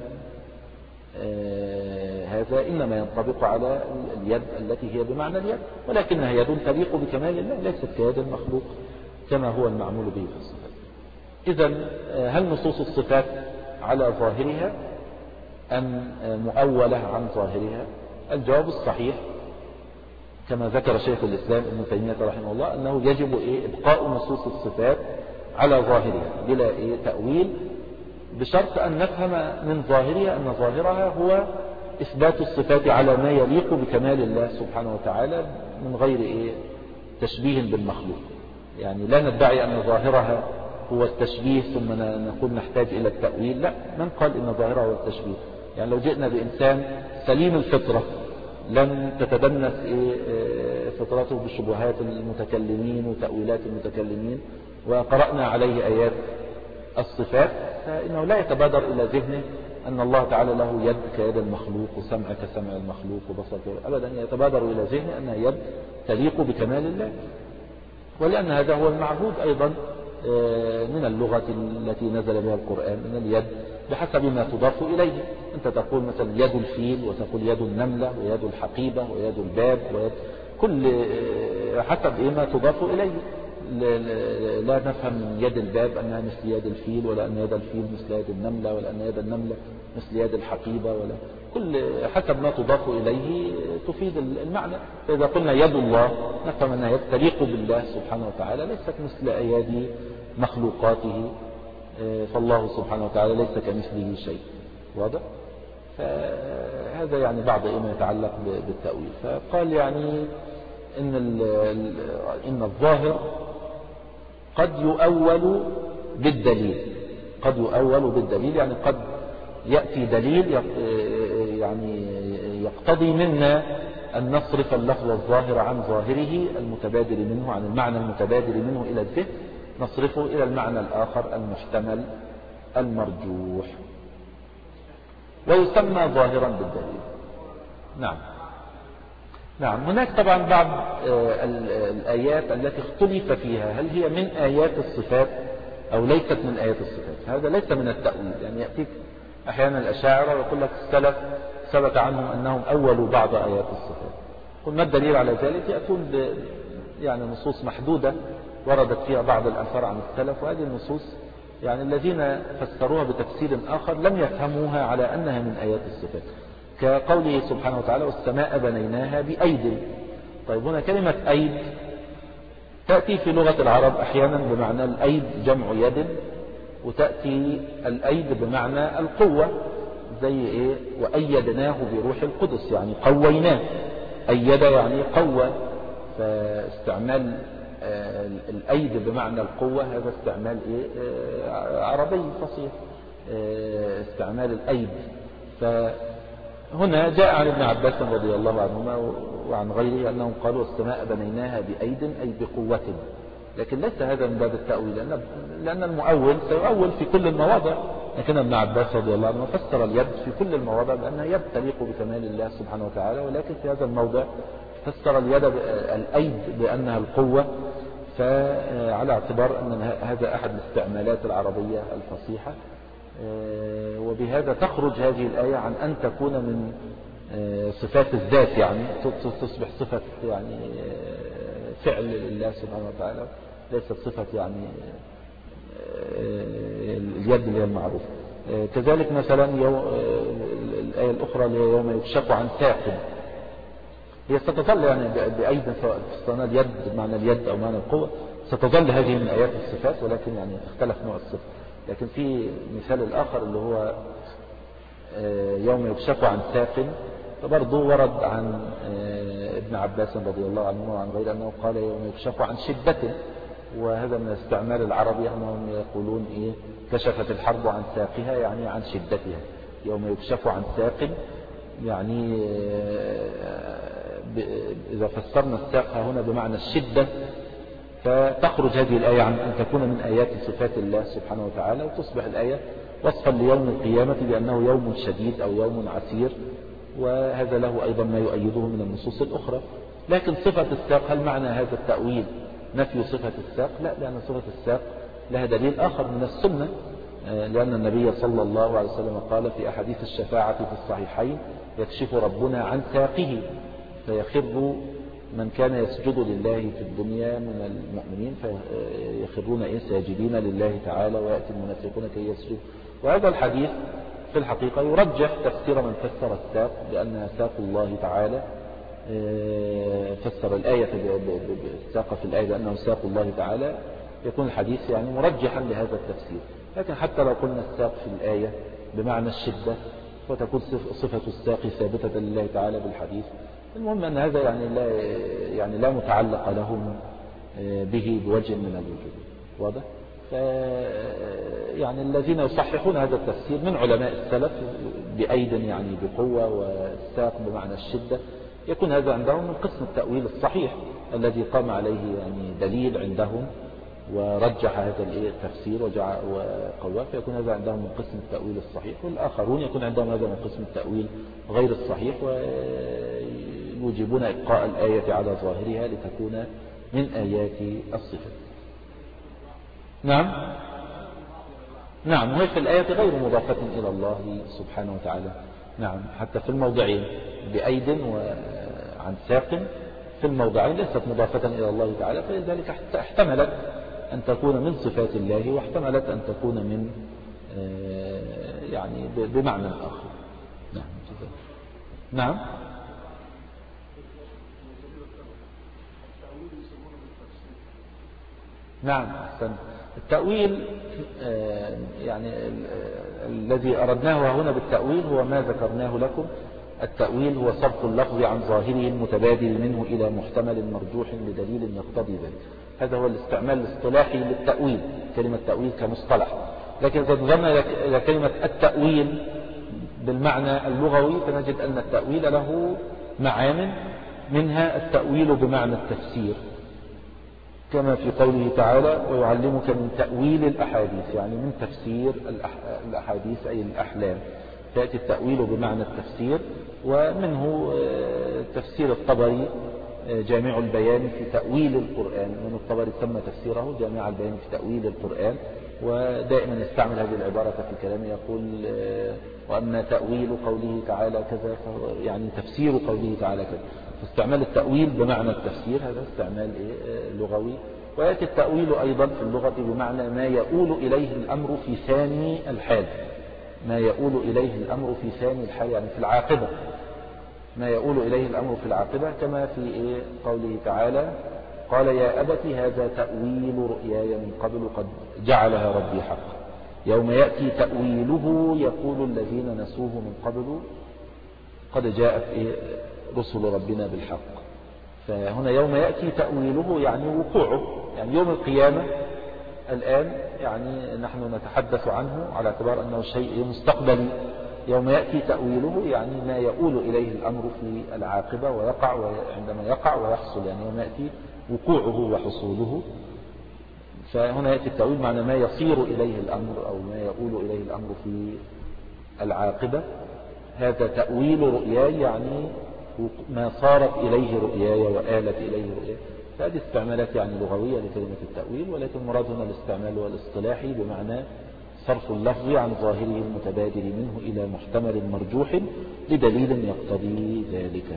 آه هذا إنما ينطبق على اليد التي هي بمعنى اليد، ولكنها يد تليق بكمال الله ليست كيد المخلوق كما هو المعمول به في الصفات. إذا آه هل نصوص الصفات على ظاهرها أم مؤولة عن ظاهرها؟ الجواب الصحيح كما ذكر شيخ الإسلام ابن تيمية رحمه الله أنه يجب إيه إبقاء نصوص الصفات على ظاهرها بلا إيه تأويل بشرط أن نفهم من ظاهرها أن ظاهرها هو إثبات الصفات على ما يليق بكمال الله سبحانه وتعالى من غير إيه تشبيه بالمخلوق. يعني لا ندعي أن ظاهرها هو التشبيه ثم نقول نحتاج إلى التأويل، لا، من قال إن ظاهرها هو التشبيه؟ يعني لو جئنا بإنسان سليم الفطرة لم تتدنس فطرته بشبهات المتكلمين وتأويلات المتكلمين وقرأنا عليه آيات الصفات، فإنه لا يتبادر إلى ذهنه أن الله تعالى له يد كيد المخلوق وسمع كسمع المخلوق وبصر أبدا، يتبادر إلى ذهنه أنها يد تليق بكمال الله، ولأن هذا هو المعهود أيضا من اللغة التي نزل بها القرآن، من اليد بحسب ما تضاف إليه. أنت تقول مثلا يد الفيل، وتقول يد النملة، ويد الحقيبة، ويد الباب، ويد كل حسب إيه ما تضاف إليه. لا نفهم من يد الباب أنها مثل يد الفيل، ولا أن يد الفيل مثل يد النملة، ولا أن يد النملة مثل يد الحقيبة، ولا كل حسب ما تضاف إليه تفيد المعنى. فإذا قلنا يد الله نفهم أنها يد تليق بالله سبحانه وتعالى، ليست مثل أيادي مخلوقاته، فالله سبحانه وتعالى ليس كمثله شيء. واضح؟ فهذا يعني بعض ما يتعلق بالتأويل. فقال يعني إن, إن الظاهر قد يؤول بالدليل، قد يؤول بالدليل يعني قد يأتي دليل يعني يقتضي منا أن نصرف اللفظ الظاهر عن ظاهره المتبادر منه، عن المعنى المتبادر منه إلى الذهن، نصرفه إلى المعنى الآخر المحتمل المرجوح، ويسمى ظاهرا بالدليل. نعم نعم هناك طبعا بعض الآيات التي اختلف فيها هل هي من آيات الصفات أو ليست من آيات الصفات. هذا ليس من التأويل، يعني يأتيك أحيانا الأشاعرة ويقول لك السلف ثبت عنهم أنهم أولوا بعض آيات الصفات. قلنا الدليل على ذلك يأتون ب يعني نصوص محدودة وردت فيها بعض الآثار عن السلف، وهذه النصوص يعني الذين فسروها بتفسير آخر لم يفهموها على أنها من آيات الصفات، كقوله سبحانه وتعالى والسماء بنيناها بأيد. طيب هنا كلمة أيد تأتي في لغة العرب أحيانا بمعنى الأيد جمع يد، وتأتي الأيد بمعنى القوة، زي إيه وأيدناه بروح القدس يعني قويناه. أيد يعني قوة، فاستعمال الأيد بمعنى القوة هذا استعمال إيه عربي فصيح، استعمال الأيد. فهنا جاء عن ابن عباس رضي الله عنهما وعن غيره أنهم قالوا السماء بنيناها بأيد أي بقوة، لكن ليس هذا من باب التأويل، لأن, لأن المؤول سيؤول في كل المواضع، لكن ابن عباس رضي الله عنه فسر اليد في كل المواضع بأنها يد تليق بكمال الله سبحانه وتعالى، ولكن في هذا الموضع فسر اليد الأيد بأنها القوة، فعلى اعتبار أن هذا أحد الاستعمالات العربية الفصيحة، وبهذا تخرج هذه الآية عن أن تكون من صفات الذات، يعني تصبح صفة يعني فعل لله سبحانه وتعالى، ليست صفة يعني اليد اللي هي المعروفة. كذلك مثلا الآية الأخرى اللي هي يوم يكشف عن ساق، هي ستظل يعني بأيد سواء استعمال اليد بمعنى اليد أو معنى القوة، ستظل هذه من آيات الصفات، ولكن يعني اختلف نوع الصفة. لكن في مثال الآخر اللي هو يوم يكشف عن ساق، فبرضه ورد عن ابن عباس رضي الله عنه وعن غيره أنه قال يوم يكشف عن شدة، وهذا من استعمال العربي أنهم يقولون إيه كشفت الحرب عن ساقها يعني عن شدتها. يوم يكشف عن ساق يعني إذا فسرنا الساق هنا بمعنى الشدة، فتخرج هذه الآية عن أن تكون من آيات صفات الله سبحانه وتعالى، وتصبح الآية وصفا ليوم القيامة بأنه يوم شديد أو يوم عسير، وهذا له أيضا ما يؤيده من النصوص الأخرى. لكن صفة الساق هل معنى هذا التأويل نفي صفة الساق؟ لا، لأن صفة الساق لها دليل آخر من السنة، لأن النبي صلى الله عليه وسلم قال في أحاديث الشفاعة في الصحيحين يكشف ربنا عن ساقه فيخر من كان يسجد لله في الدنيا من المؤمنين فيخرون إيه ساجدين لله تعالى، ويأتي المنافقون كي يسجدوا. وهذا الحديث في الحقيقة يرجح تفسير من فسر الساق بأنها ساق الله تعالى، فسر الآية الساق في الآية بأنه ساق الله تعالى، يكون الحديث يعني مرجحا لهذا التفسير. لكن حتى لو قلنا الساق في الآية بمعنى الشدة وتكون صفة الساق ثابتة لله تعالى بالحديث، المهم أن هذا يعني لا, يعني لا متعلق لهم به بوجه من الوجوه. واضح؟ يعني الذين يصححون هذا التفسير من علماء السلف بأيد يعني بقوة والساق بمعنى الشدة، يكون هذا عندهم من قسم التأويل الصحيح الذي قام عليه يعني دليل عندهم ورجح هذا التفسير وقواه، فيكون هذا عندهم من قسم التأويل الصحيح، والآخرون يكون عندهم هذا من قسم التأويل غير الصحيح، ويوجبون إبقاء الآية على ظاهرها لتكون من آيات الصفات. نعم نعم وهي في الآية غير مضافة إلى الله سبحانه وتعالى. نعم حتى في الموضعين بأيد وعن ساق في الموضعين ليست مضافة إلى الله تعالى، فلذلك احتملت أن تكون من صفات الله واحتملت أن تكون من يعني بمعنى آخر. نعم نعم نعم أحسن. التأويل يعني الذي أردناه هنا بالتأويل هو ما ذكرناه لكم. التأويل هو صرف اللفظ عن ظاهره المتبادل منه إلى محتمل مرجوح لدليل يقتضي ذلك. هذا هو الاستعمال الاصطلاحي للتأويل، كلمة تأويل كمصطلح. لكن إذا نظرنا إلى كلمة التأويل بالمعنى اللغوي فنجد أن التأويل له معان، منها التأويل بمعنى التفسير كما في قوله تعالى ويعلمك من تأويل الأحاديث، يعني من تفسير الأحاديث أي الأحلام. فيأتي التأويل بمعنى التفسير، ومنه تفسير الطبري جامع البيان في تأويل القرآن، من الطبري سمى تفسيره جامع البيان في تأويل القرآن، ودائما يستعمل هذه العبارة في كلامه يقول وأما تأويل قوله تعالى كذا يعني تفسير قوله تعالى كذا. فاستعمال التأويل بمعنى التفسير هذا استعمال لغوي. ويأتي التأويل أيضا في اللغة بمعنى ما يؤول إليه الأمر في ثاني الحال، ما يؤول إليه الأمر في ثاني الحال يعني في العاقبة، ما يؤول إليه الأمر في العاقبة، كما في قوله تعالى قال يا أبت هذا تأويل رؤياي من قبل قد جعلها ربي حقا، يوم يأتي تأويله يقول الذين نسوه من قبل قد جاءت رسل ربنا بالحق. فهنا يوم يأتي تأويله يعني وقوعه، يعني يوم القيامة الآن يعني نحن نتحدث عنه على اعتبار أنه شيء مستقبلي. يوم يأتي تأويله يعني ما يؤول إليه الأمر في العاقبة ويقع، وعندما يقع ويحصل يعني يوم يأتي وقوعه وحصوله. فهنا يأتي التأويل معنى ما يصير إليه الأمر أو ما يؤول إليه الأمر في العاقبة. هذا تأويل رؤياي يعني ما صارت إليه رؤياي وآلت إليه رؤياي. فهذه استعمالات يعني لغوية لكلمة التأويل، ولكن مراد هنا الاستعمال والاصطلاحي بمعنى صرف اللفظ عن ظاهره المتبادل منه إلى محتمل مرجوح لدليل يقتضي ذلك.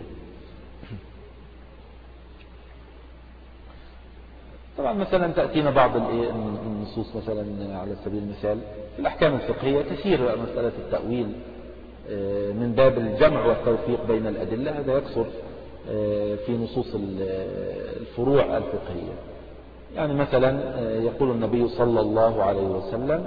طبعا مثلا تأتينا بعض النصوص مثلا على سبيل المثال في الأحكام الفقهية كثير مسألة التأويل من باب الجمع والتوفيق بين الأدلة، هذا يكثر في نصوص الفروع الفقهية. يعني مثلا يقول النبي صلى الله عليه وسلم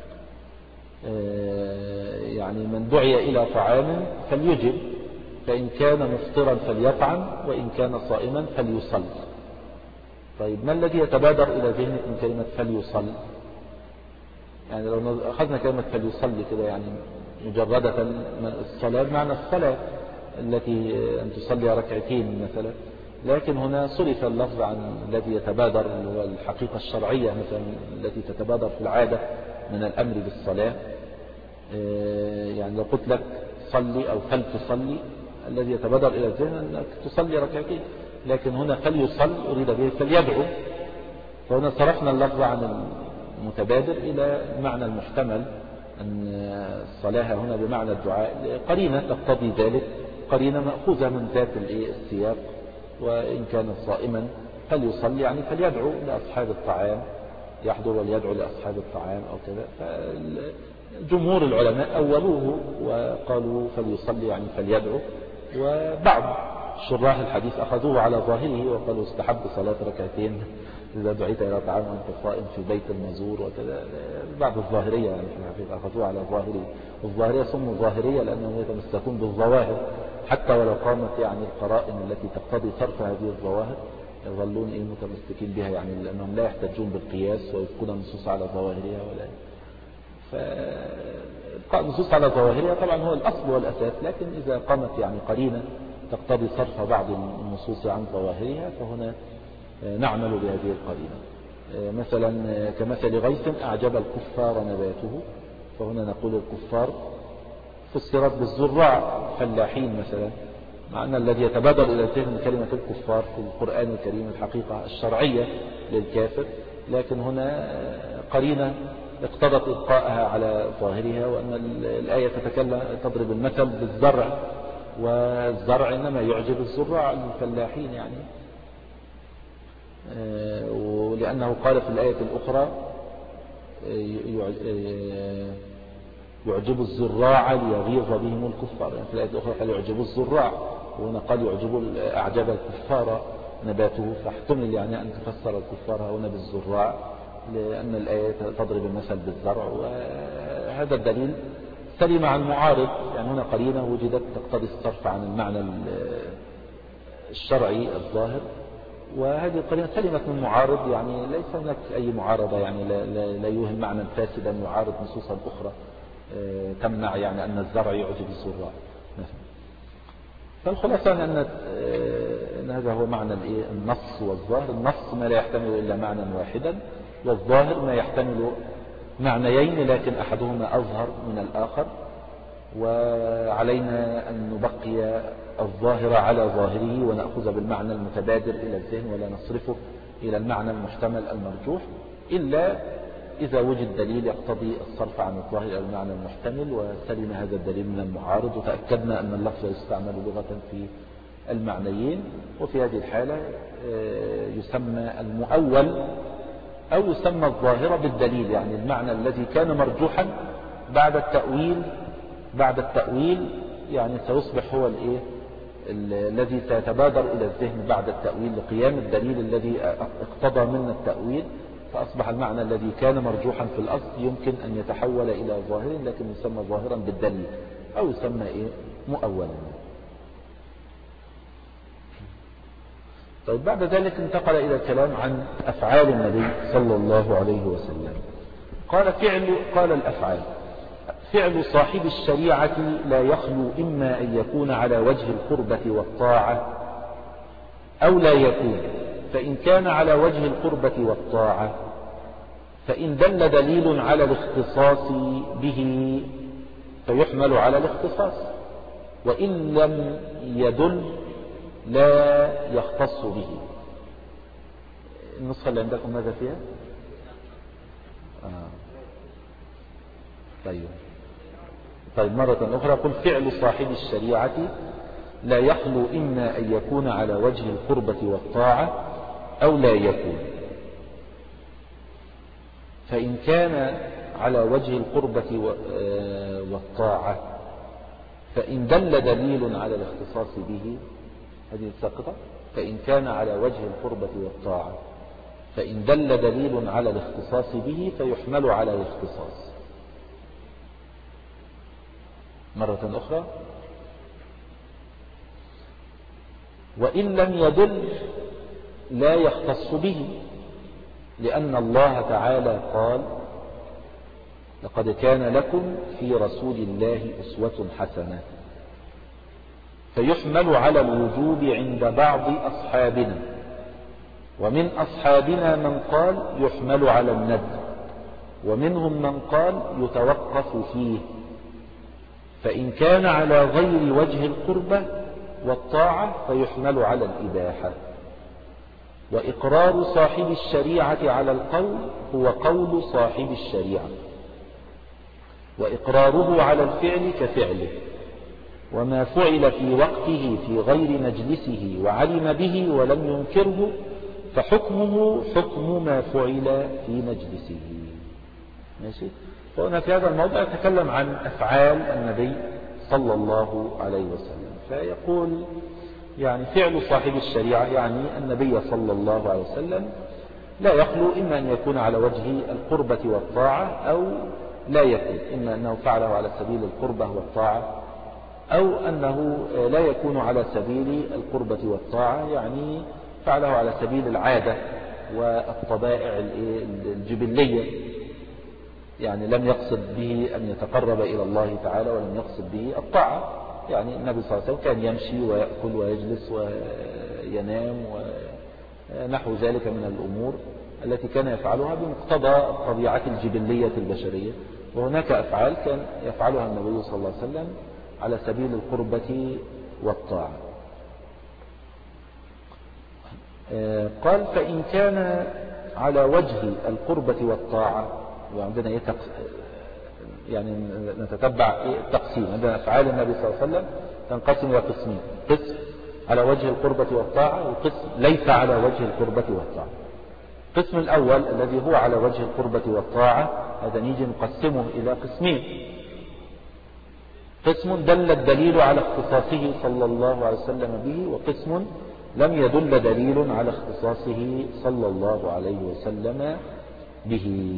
يعني من دعي إلى طعام فليجب، فإن كان مفطرا فليطعم، وإن كان صائما فليصل. طيب ما الذي يتبادر إلى ذهنك من كلمة فليصل؟ يعني لو أخذنا كلمة فليصلي كده يعني مجردة الصلاة معنى الصلاة التي أن تصلي ركعتين مثلا، لكن هنا صرف اللفظ عن الذي يتبادر هو الحقيقة الشرعية مثلا التي تتبادر في العادة من الأمر بالصلاة. يعني لو قلت لك صلي أو فلتصلي الذي يتبادر إلى الذهن أنك تصلي ركعتين، لكن هنا فليصل أريد به فليدعو. فهنا صرفنا اللفظ عن المتبادر إلى معنى المحتمل أن الصلاة هنا بمعنى الدعاء، قرينة تقتضي ذلك، قرينة مأخوذة من ذات السياق. وإن كان صائما فليصلي يعني فليدعو لأصحاب الطعام، يحضر وليدعو لأصحاب الطعام أو كذا. فجمهور العلماء أولوه وقالوا فليصلي يعني فليدعو، وبعض شراح الحديث أخذوه على ظاهره وقالوا استحب صلاة ركعتين إذا دعيت إلى طعام وأنت صائم في بيت المزور وكذا. بعض الظاهرية يعني في الحقيقة أخذوها على الظاهرية، والظاهرية سموا ظاهرية لأنهم يتمسكون بالظواهر حتى ولو قامت يعني القرائن التي تقتضي صرف هذه الظواهر يظلون إيه متمسكين بها، يعني لأنهم لا يحتجون بالقياس ويبقون النصوص على ظواهرها ولا فإبقاء النصوص على ظواهرها طبعا هو الأصل والأساس، لكن إذا قامت يعني قرينة تقتضي صرف بعض النصوص عن ظواهرها فهنا نعمل بهذه القرينة. مثلا كمثل غيث أعجب الكفار نباته، فهنا نقول الكفار فسرت بالزراع فلاحين مثلا، مع أن الذي يتبادر إلى الذهن كلمة الكفار في القرآن الكريم الحقيقة الشرعية للكافر، لكن هنا قرينة اقتضت إبقاءها على ظاهرها، وأن الآية تتكلم تضرب المثل بالزرع، والزرع إنما يعجب الزراع الفلاحين يعني، ولأنه قال في الآية الأخرى يعجب الزراع ليغيظ بهم الكفار، يعني في الآية الأخرى قال يعجب الزراع، وهنا قال يعجب أعجب الكفار نباته، فاحتمل يعني أن تفسر الكفار هنا بالزراع لأن الآية تضرب المثل بالزرع، وهذا الدليل سلم عن معارض، يعني هنا قرينة وجدت تقتضي الصرف عن المعنى الشرعي الظاهر، وهذه القرينة سلمت من معارض، يعني ليس هناك أي معارضة، يعني لا, لا, لا يوهم معنى فاسدا يعارض نصوصا أخرى تمنع يعني أن الزرع يعجب الزراع. فالخلاصة أن أن هذا هو معنى النص والظاهر. النص ما لا يحتمل إلا معنى واحدا، والظاهر ما يحتمل معنيين لكن أحدهما أظهر من الآخر، وعلينا أن نبقي الظاهر على ظاهره ونأخذ بالمعنى المتبادر إلى الذهن ولا نصرفه إلى المعنى المحتمل المرجوح، إلا إذا وجد دليل يقتضي الصرف عن الظاهر إلى المعنى المحتمل وسلم هذا الدليل من المعارض، وتأكدنا أن اللفظ يستعمل لغة في المعنيين، وفي هذه الحالة يسمى المؤول أو يسمى الظاهر بالدليل، يعني المعنى الذي كان مرجوحا بعد التأويل بعد التأويل يعني سيصبح هو الإيه الذي سيتبادر إلى الذهن بعد التأويل لقيام الدليل الذي اقتضى منا التأويل، فأصبح المعنى الذي كان مرجوحا في الأصل يمكن أن يتحول إلى ظاهر، لكن يسمى ظاهرا بالدليل أو يسمى إيه مؤولا. طيب بعد ذلك انتقل إلى الكلام عن أفعال النبي صلى الله عليه وسلم. قال فعل قال الأفعال فعل صاحب الشريعة لا يخلو إما أن يكون على وجه القربة والطاعة أو لا يكون، فإن كان على وجه القربة والطاعة فإن دل دليل على الاختصاص به فيحمل على الاختصاص، وإن لم يدل لا يختص به. النسخة اللي عندكم ماذا فيها؟ آه. طيب طيب مرة أخرى قل فعل صاحب الشريعة لا يخلو إما أن يكون على وجه القربة والطاعة أو لا يكون، فإن كان على وجه القربة والطاعة فإن دل دليل على الاختصاص به، هذه الساقطة، فإن كان على وجه القربة والطاعة فإن دل دليل على الاختصاص به فيحمل على الاختصاص. مرة أخرى وإن لم يدل لا يختص به، لأن الله تعالى قال لقد كان لكم في رسول الله أسوة حسنة، فيحمل على الوجوب عند بعض أصحابنا، ومن أصحابنا من قال يحمل على الندب، ومنهم من قال يتوقف فيه، فإن كان على غير وجه القربة والطاعة فيحمل على الإباحة. وإقرار صاحب الشريعة على القول هو قول صاحب الشريعة، وإقراره على الفعل كفعله، وما فعل في وقته في غير مجلسه وعلم به ولم ينكره فحكمه حكم ما فعل في مجلسه. ماشي؟ فهنا في هذا الموضع يتكلم عن أفعال النبي صلى الله عليه وسلم، فيقول يعني فعل صاحب الشريعة يعني النبي صلى الله عليه وسلم لا يخلو إما أن يكون على وجه القربة والطاعة أو لا يكون، إما أنه فعله على سبيل القربة والطاعة أو أنه لا يكون على سبيل القربة والطاعة، يعني فعله على سبيل العادة والطبائع الجبلية، يعني لم يقصد به أن يتقرب إلى الله تعالى ولم يقصد به الطاعة. يعني النبي صلى الله عليه وسلم كان يمشي ويأكل ويجلس وينام ونحو ذلك من الأمور التي كان يفعلها بمقتضى الطبيعة الجبلية البشرية، وهناك أفعال كان يفعلها النبي صلى الله عليه وسلم على سبيل القربة والطاعة. قال فإن كان على وجه القربة والطاعة، وعندنا إيه يعني نتتبع إيه التقسيم، عندنا أفعال النبي صلى الله عليه وسلم تنقسم إلى قسمين، قسم على وجه القربة والطاعة وقسم ليس على وجه القربة والطاعة. القسم الأول الذي هو على وجه القربة والطاعة هذا نيجي نقسمه إلى قسمين، قسم دل الدليل على اختصاصه صلى الله عليه وسلم به، وقسم لم يدل دليل على اختصاصه صلى الله عليه وسلم به.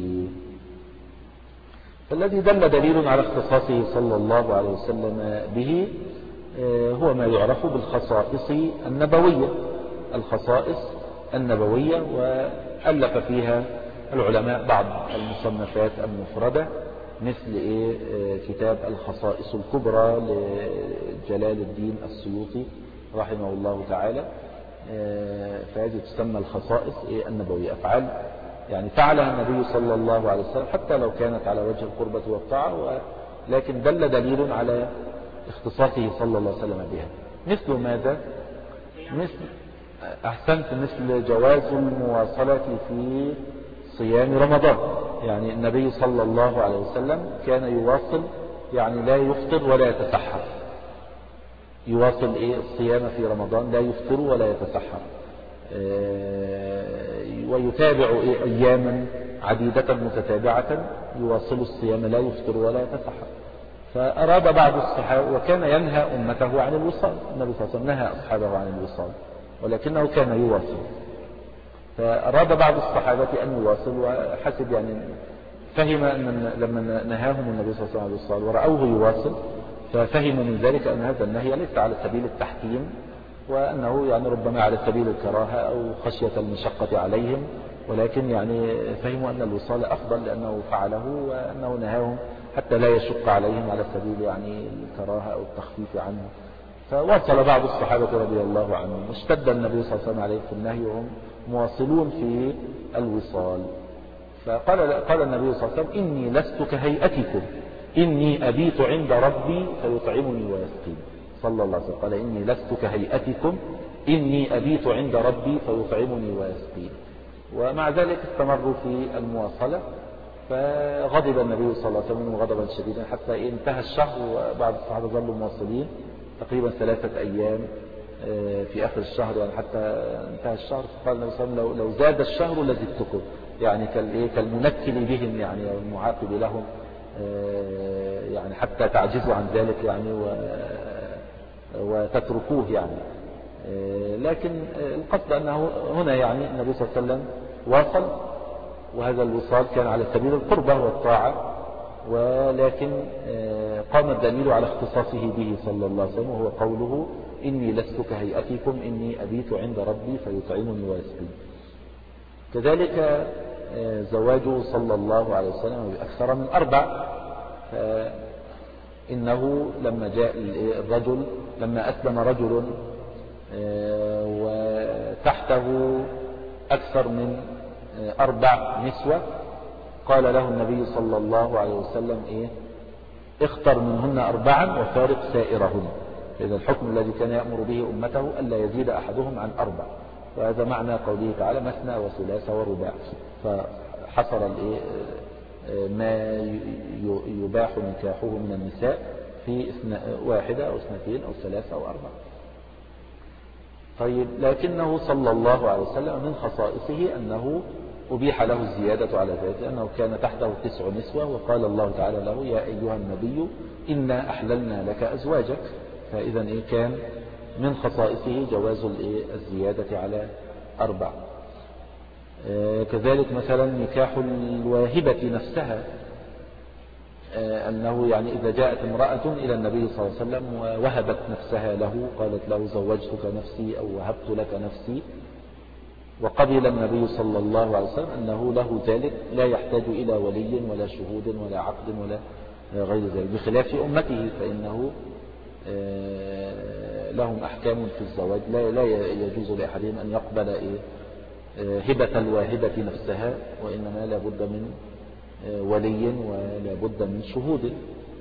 فالذي دل دليل على اختصاصه صلى الله عليه وسلم به هو ما يعرف بالخصائص النبوية، الخصائص النبوية، وألف فيها العلماء بعض المصنفات المفردة مثل إيه كتاب الخصائص الكبرى لجلال الدين السيوطي رحمه الله تعالى، فهذه تسمى الخصائص إيه النبوية، أفعال يعني فعلها النبي صلى الله عليه وسلم حتى لو كانت على وجه القربة والطاعة، لكن دل دليل على اختصاصه صلى الله عليه وسلم بها. مثل ماذا؟ مثل أحسنت مثل جواز المواصلة في صيام رمضان، يعني النبي صلى الله عليه وسلم كان يواصل، يعني لا يفطر ولا يتسحر، يواصل إيه الصيام في رمضان لا يفطر ولا يتسحر، ويتابع إيه أياما عديدة متتابعة يواصل الصيام لا يفطر ولا يتسحر. فأراد بعض الصحابة، وكان ينهى أمته عن الوصال، النبي صلى الله عليه وسلم نهى أصحابه عن الوصال ولكنه كان يواصل، فأراد بعض الصحابة أن يواصل وحسب يعني فهم أن لما نهاهم النبي صلى الله عليه وسلم عن الوصال ورأوه يواصل ففهموا من ذلك أن هذا النهي ليس على سبيل التحكيم، وأنه يعني ربما على سبيل الكراهة أو خشية المشقة عليهم، ولكن يعني فهموا أن الوصال أفضل لأنه فعله وأنه نهاهم حتى لا يشق عليهم على سبيل يعني الكراهة أو التخفيف عنه. فواصل بعض الصحابة رضي الله عنهم، واشتد النبي صلى الله عليه وسلم عليه في النهي وهم مواصلون في الوصال. فقال قال النبي صلى الله عليه وسلم إني لست كهيئتكم إني أبيت عند ربي فيطعمني ويسقيني، صلى الله عليه وسلم قال إني لست كهيئتكم إني أبيت عند ربي فيطعمني ويسقيني. ومع ذلك استمروا في المواصلة، فغضب النبي صلى الله عليه وسلم غضبا شديدا حتى انتهى الشهر، وبعض الصحابة ظلوا مواصلين تقريبا ثلاثة أيام في آخر الشهر، يعني حتى انتهى الشهر. فقال النبي صلى الله عليه وسلم لو زاد الشهر لزدتكم، يعني كالمنكل بهم يعني والمعاقب لهم، يعني حتى تعجزوا عن ذلك يعني وتتركوه يعني. لكن القصد أنه هنا يعني النبي صلى الله عليه وسلم واصل، وهذا الوصال كان على سبيل القربة والطاعة، ولكن قام الدليل على اختصاصه به صلى الله عليه وسلم، وهو قوله إني لست كهيئتكم إني أبيت عند ربي فيطعمني ويسقيني. كذلك زواجه صلى الله عليه وسلم بأكثر من أربع، إنه لما جاء الرجل لما أسلم رجل وتحته أكثر من أربع نسوة، قال له النبي صلى الله عليه وسلم إيه اختر منهن أربعا وفارق سائرهن. إذا الحكم الذي كان يأمر به أمته ألا يزيد أحدهم عن أربع، وهذا معنى قوله تعالى مثنى وثلاث ورباع، فحصر ما يباح نكاحه من النساء في واحدة أو اثنتين أو ثلاثة أو أربعة. طيب لكنه صلى الله عليه وسلم من خصائصه أنه أبيح له الزيادة على ذلك، لأنه كان تحته تسع نسوة، وقال الله تعالى له يا أيها النبي إنا أحللنا لك أزواجك. فإذا إيه كان من خصائصه جواز الزيادة على أربع. كذلك مثلا نكاح الواهبة نفسها، أنه يعني إذا جاءت امرأة إلى النبي صلى الله عليه وسلم ووهبت نفسها له، قالت له زوجتك نفسي أو وهبت لك نفسي، وقبل النبي صلى الله عليه وسلم أنه له ذلك، لا يحتاج إلى ولي ولا شهود ولا عقد ولا غير ذلك، بخلاف أمته فإنه لهم أحكام في الزواج، لا يجوز لأحدهم أن يقبل هبة الواهبة نفسها، وإنما لا بد من ولي ولا بد من شهود.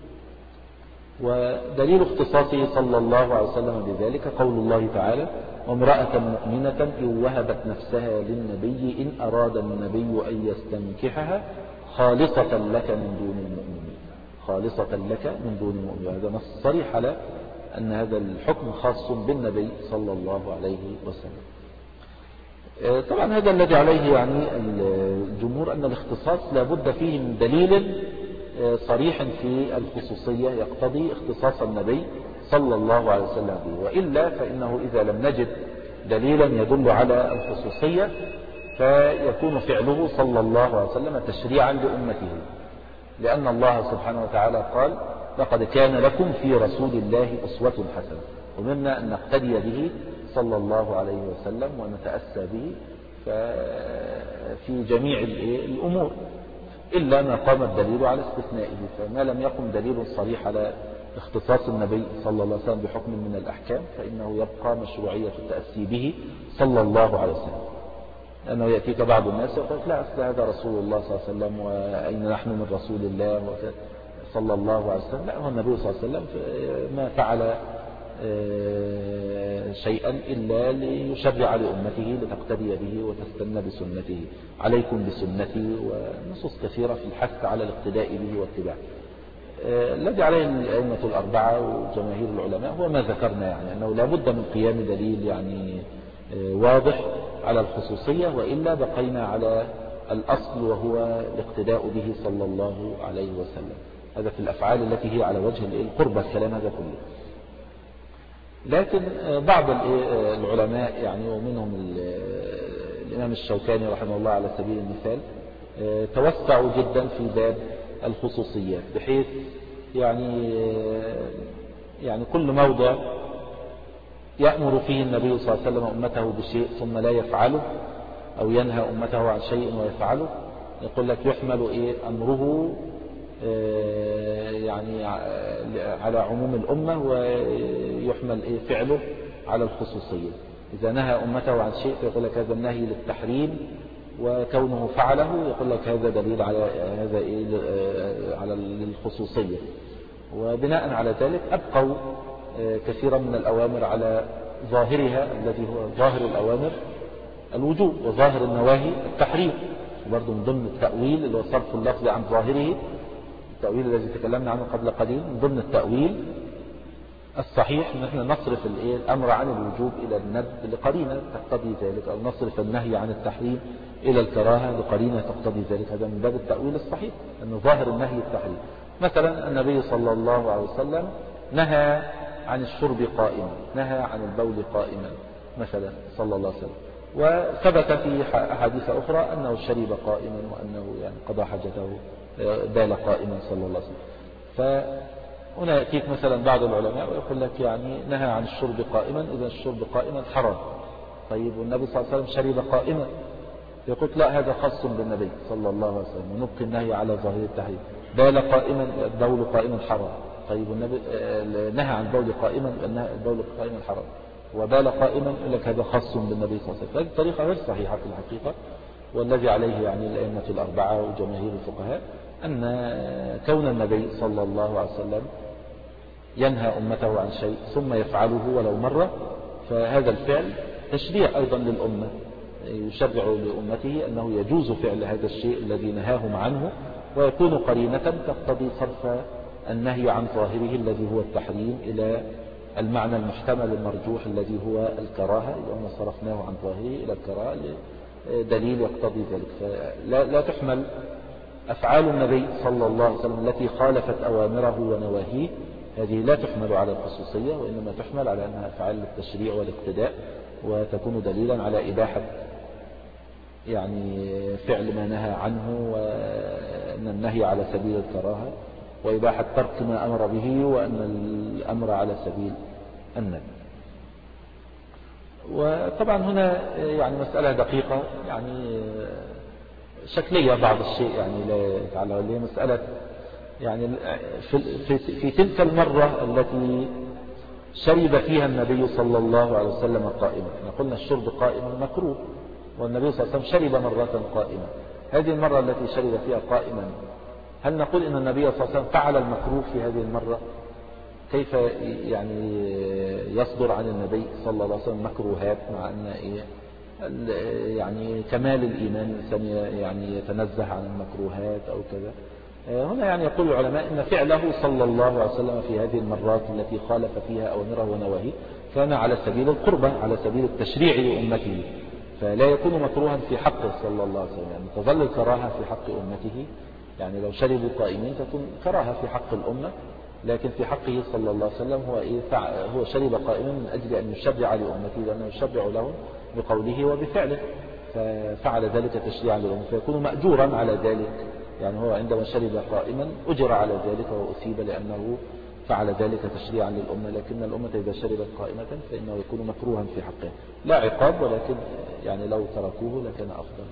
ودليل اختصاصه صلى الله عليه وسلم بذلك قول الله تعالى: وامرأة مؤمنة إن وهبت نفسها للنبي إن أراد النبي أن يستنكحها خالصة لك من دون المؤمنين، خالصة لك من دون المؤمنين. هذا نص صريح على أن هذا الحكم خاص بالنبي صلى الله عليه وسلم. طبعا هذا الذي عليه يعني الجمهور، أن الاختصاص لا بد فيه من دليل صريح في الخصوصية يقتضي اختصاص النبي صلى الله عليه وسلم به، وإلا فإنه إذا لم نجد دليلا يدل على الخصوصية فيكون فعله صلى الله عليه وسلم تشريعا لأمته، لأن الله سبحانه وتعالى قال: لقد كان لكم في رسول الله أسوة حسنة، ومنا أن نقتدي به صلى الله عليه وسلم ونتأسى به في جميع الأمور، إلا ما قام الدليل على استثنائه. فما لم يقم دليل صريح على اختصاص النبي صلى الله عليه وسلم بحكم من الأحكام فإنه يبقى مشروعية التأسي به صلى الله عليه وسلم. لأنه يأتيك بعض الناس يقول: لا، أصل هذا رسول الله صلى الله عليه وسلم، وأين نحن من رسول الله صلى الله عليه وسلم؟ لا، هو النبي صلى الله عليه وسلم ما فعل شيئا إلا ليشرع لأمته لتقتدي به وتستنى بسنته. عليكم بسنتي، ونصوص كثيرة في الحث على الاقتداء به واتباعه. الذي عليه الأئمة الأربعة وجماهير العلماء هو ما ذكرنا، يعني أنه لا بد من قيام دليل يعني واضح على الخصوصية، وإلا بقينا على الأصل وهو الاقتداء به صلى الله عليه وسلم. هذا في الأفعال التي هي على وجه القربة، الكلام هذا كله. لكن بعض العلماء يعني ومنهم الإمام الشوكاني رحمه الله على سبيل المثال توسعوا جدا في باب الخصوصيات، بحيث يعني يعني كل موضع يأمر فيه النبي صلى الله عليه وسلم أمته بشيء ثم لا يفعله، أو ينهى أمته عن شيء ويفعله، يقول لك يحمل إيه أمره يعني على عموم الأمة، ويحمل إيه فعله على الخصوصية. إذا نهى أمته عن شيء فيقول لك هذا النهي للتحريم، وكونه فعله يقول لك هذا دليل على هذا إيه على الخصوصية. وبناء على ذلك أبقوا كثيرا من الأوامر على ظاهرها الذي هو ظاهر الأوامر الوجوب، وظاهر النواهي التحريم. وبرضه من ضمن التأويل اللي هو صرف اللفظ عن ظاهره، التأويل الذي تكلمنا عنه قبل قليل، من ضمن التأويل الصحيح ان احنا نصرف الأمر عن الوجوب إلى الندب لقرينة تقتضي ذلك، أو نصرف النهي عن التحريم إلى الكراهة لقرينة تقتضي ذلك. هذا من باب التأويل الصحيح، أن ظاهر النهي التحريم. مثلا النبي صلى الله عليه وسلم نهى عن الشرب قائما، نهى عن البول قائما مثلا صلى الله عليه وسلم، وثبت في أحاديث أخرى أنه شرب قائما، وأنه يعني قضى حاجته بال قائما صلى الله عليه وسلم. فهنا يأتيك مثلا بعض العلماء ويقول لك يعني نهى عن الشرب قائما، إذا الشرب قائما حرام. طيب والنبي صلى الله عليه وسلم شرب قائما، يقول لا، هذا خاص بالنبي صلى الله عليه وسلم، ونبقي النهي على ظاهر التحريم. بال قائما، البول قائما حرام. طيب والنبي نهى عن البول قائما، البول قائما حرام، وبال قائما، يقول لك هذا خاص بالنبي صلى الله عليه وسلم. هذه الطريقة غير صحيحة في الحقيقة، والذي عليه يعني الأئمة الأربعة وجماهير الفقهاء أن كون النبي صلى الله عليه وسلم ينهى أمته عن شيء ثم يفعله ولو مرة، فهذا الفعل تشريع أيضا للأمة، يشرع لأمته أنه يجوز فعل هذا الشيء الذي نهاهم عنه، ويكون قرينة تقتضي صرف النهي عن ظاهره الذي هو التحريم إلى المعنى المحتمل المرجوح الذي هو الكراهة، لأن صرفناه عن ظاهره إلى الكراهة دليل يقتضي ذلك. فلا لا تحمل أفعال النبي صلى الله عليه وسلم التي خالفت أوامره ونواهيه، هذه لا تحمل على الخصوصية، وإنما تحمل على أنها أفعال للتشريع والاقتداء، وتكون دليلا على إباحة يعني فعل ما نهى عنه، وأن النهي على سبيل الكراهة، وإباحة ترك ما أمر به، وأن الأمر على سبيل الندب. وطبعا هنا يعني مسألة دقيقة يعني شكلية بعض الشيء، يعني لا يتعلق لي مسألة يعني في, في, في تلك المرة التي شرب فيها النبي صلى الله عليه وسلم قائما. احنا قلنا الشرب قائما مكروه، والنبي صلى الله عليه وسلم شرب مرة قائما. هذه المرة التي شرب فيها قائما، هل نقول إن النبي صلى الله عليه وسلم فعل المكروه في هذه المرة؟ كيف يعني يصدر عن النبي صلى الله عليه وسلم مكروهات، مع أن إيه يعني كمال الإيمان الإنسان يعني يتنزه عن المكروهات أو كذا؟ هنا يعني يقول العلماء إن فعله صلى الله عليه وسلم في هذه المرات التي خالف فيها أوامره ونواهيه كان على سبيل القربة، على سبيل التشريع لأمته، فلا يكون مكروها في حقه صلى الله عليه وسلم. يعني تظل الكراهة في حق أمته، يعني لو شربوا قائمين تكون كراهة في حق الأمة، لكن في حقه صلى الله عليه وسلم هو إيه هو شرب قائما من أجل أن يشرع لأمته، لأنه يشرع لهم بقوله وبفعله، ففعل ذلك تشريعا لهم، فيكون مأجورا على ذلك. يعني هو عندما شرب قائما أجر على ذلك وأثيب لأنه فعل ذلك تشريعا للأمة، لكن الأمة إذا شربت قائمة فإنه يكون مكروها في حقه، لا عقاب، ولكن يعني لو تركوه لكان أفضل.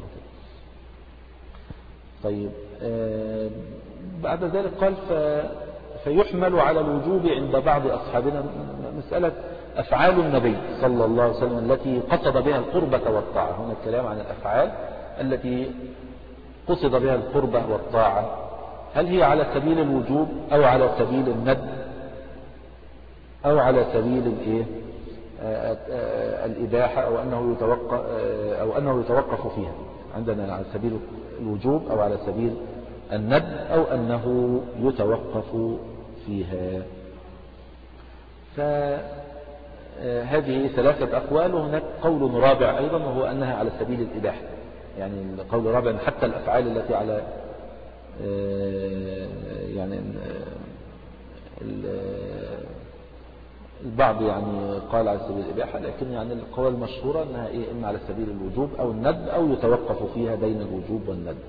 طيب آه بعد ذلك قال ف فيحمل على الوجوب عند بعض أصحابنا مسألة أفعال النبي صلى الله عليه وسلم التي قصد بها القربة والطاعة. هنا الكلام عن الأفعال التي قصد بها القربة والطاعة، هل هي على سبيل الوجوب أو على سبيل الندب أو على سبيل الإيه الإباحة، أو أنه يتوقف أو أنه يتوقف فيها؟ عندنا على سبيل الوجوب أو على سبيل الندب أو أنه يتوقف فيها. فهذه ثلاثة أقوال، وهناك قول رابع أيضا وهو أنها على سبيل الإباحة. يعني القول الرابع حتى الأفعال التي على يعني البعض يعني قال على سبيل الإباحة، لكن يعني القول المشهورة أنها إيه إما على سبيل الوجوب أو الندب أو يتوقف فيها بين الوجوب والندب.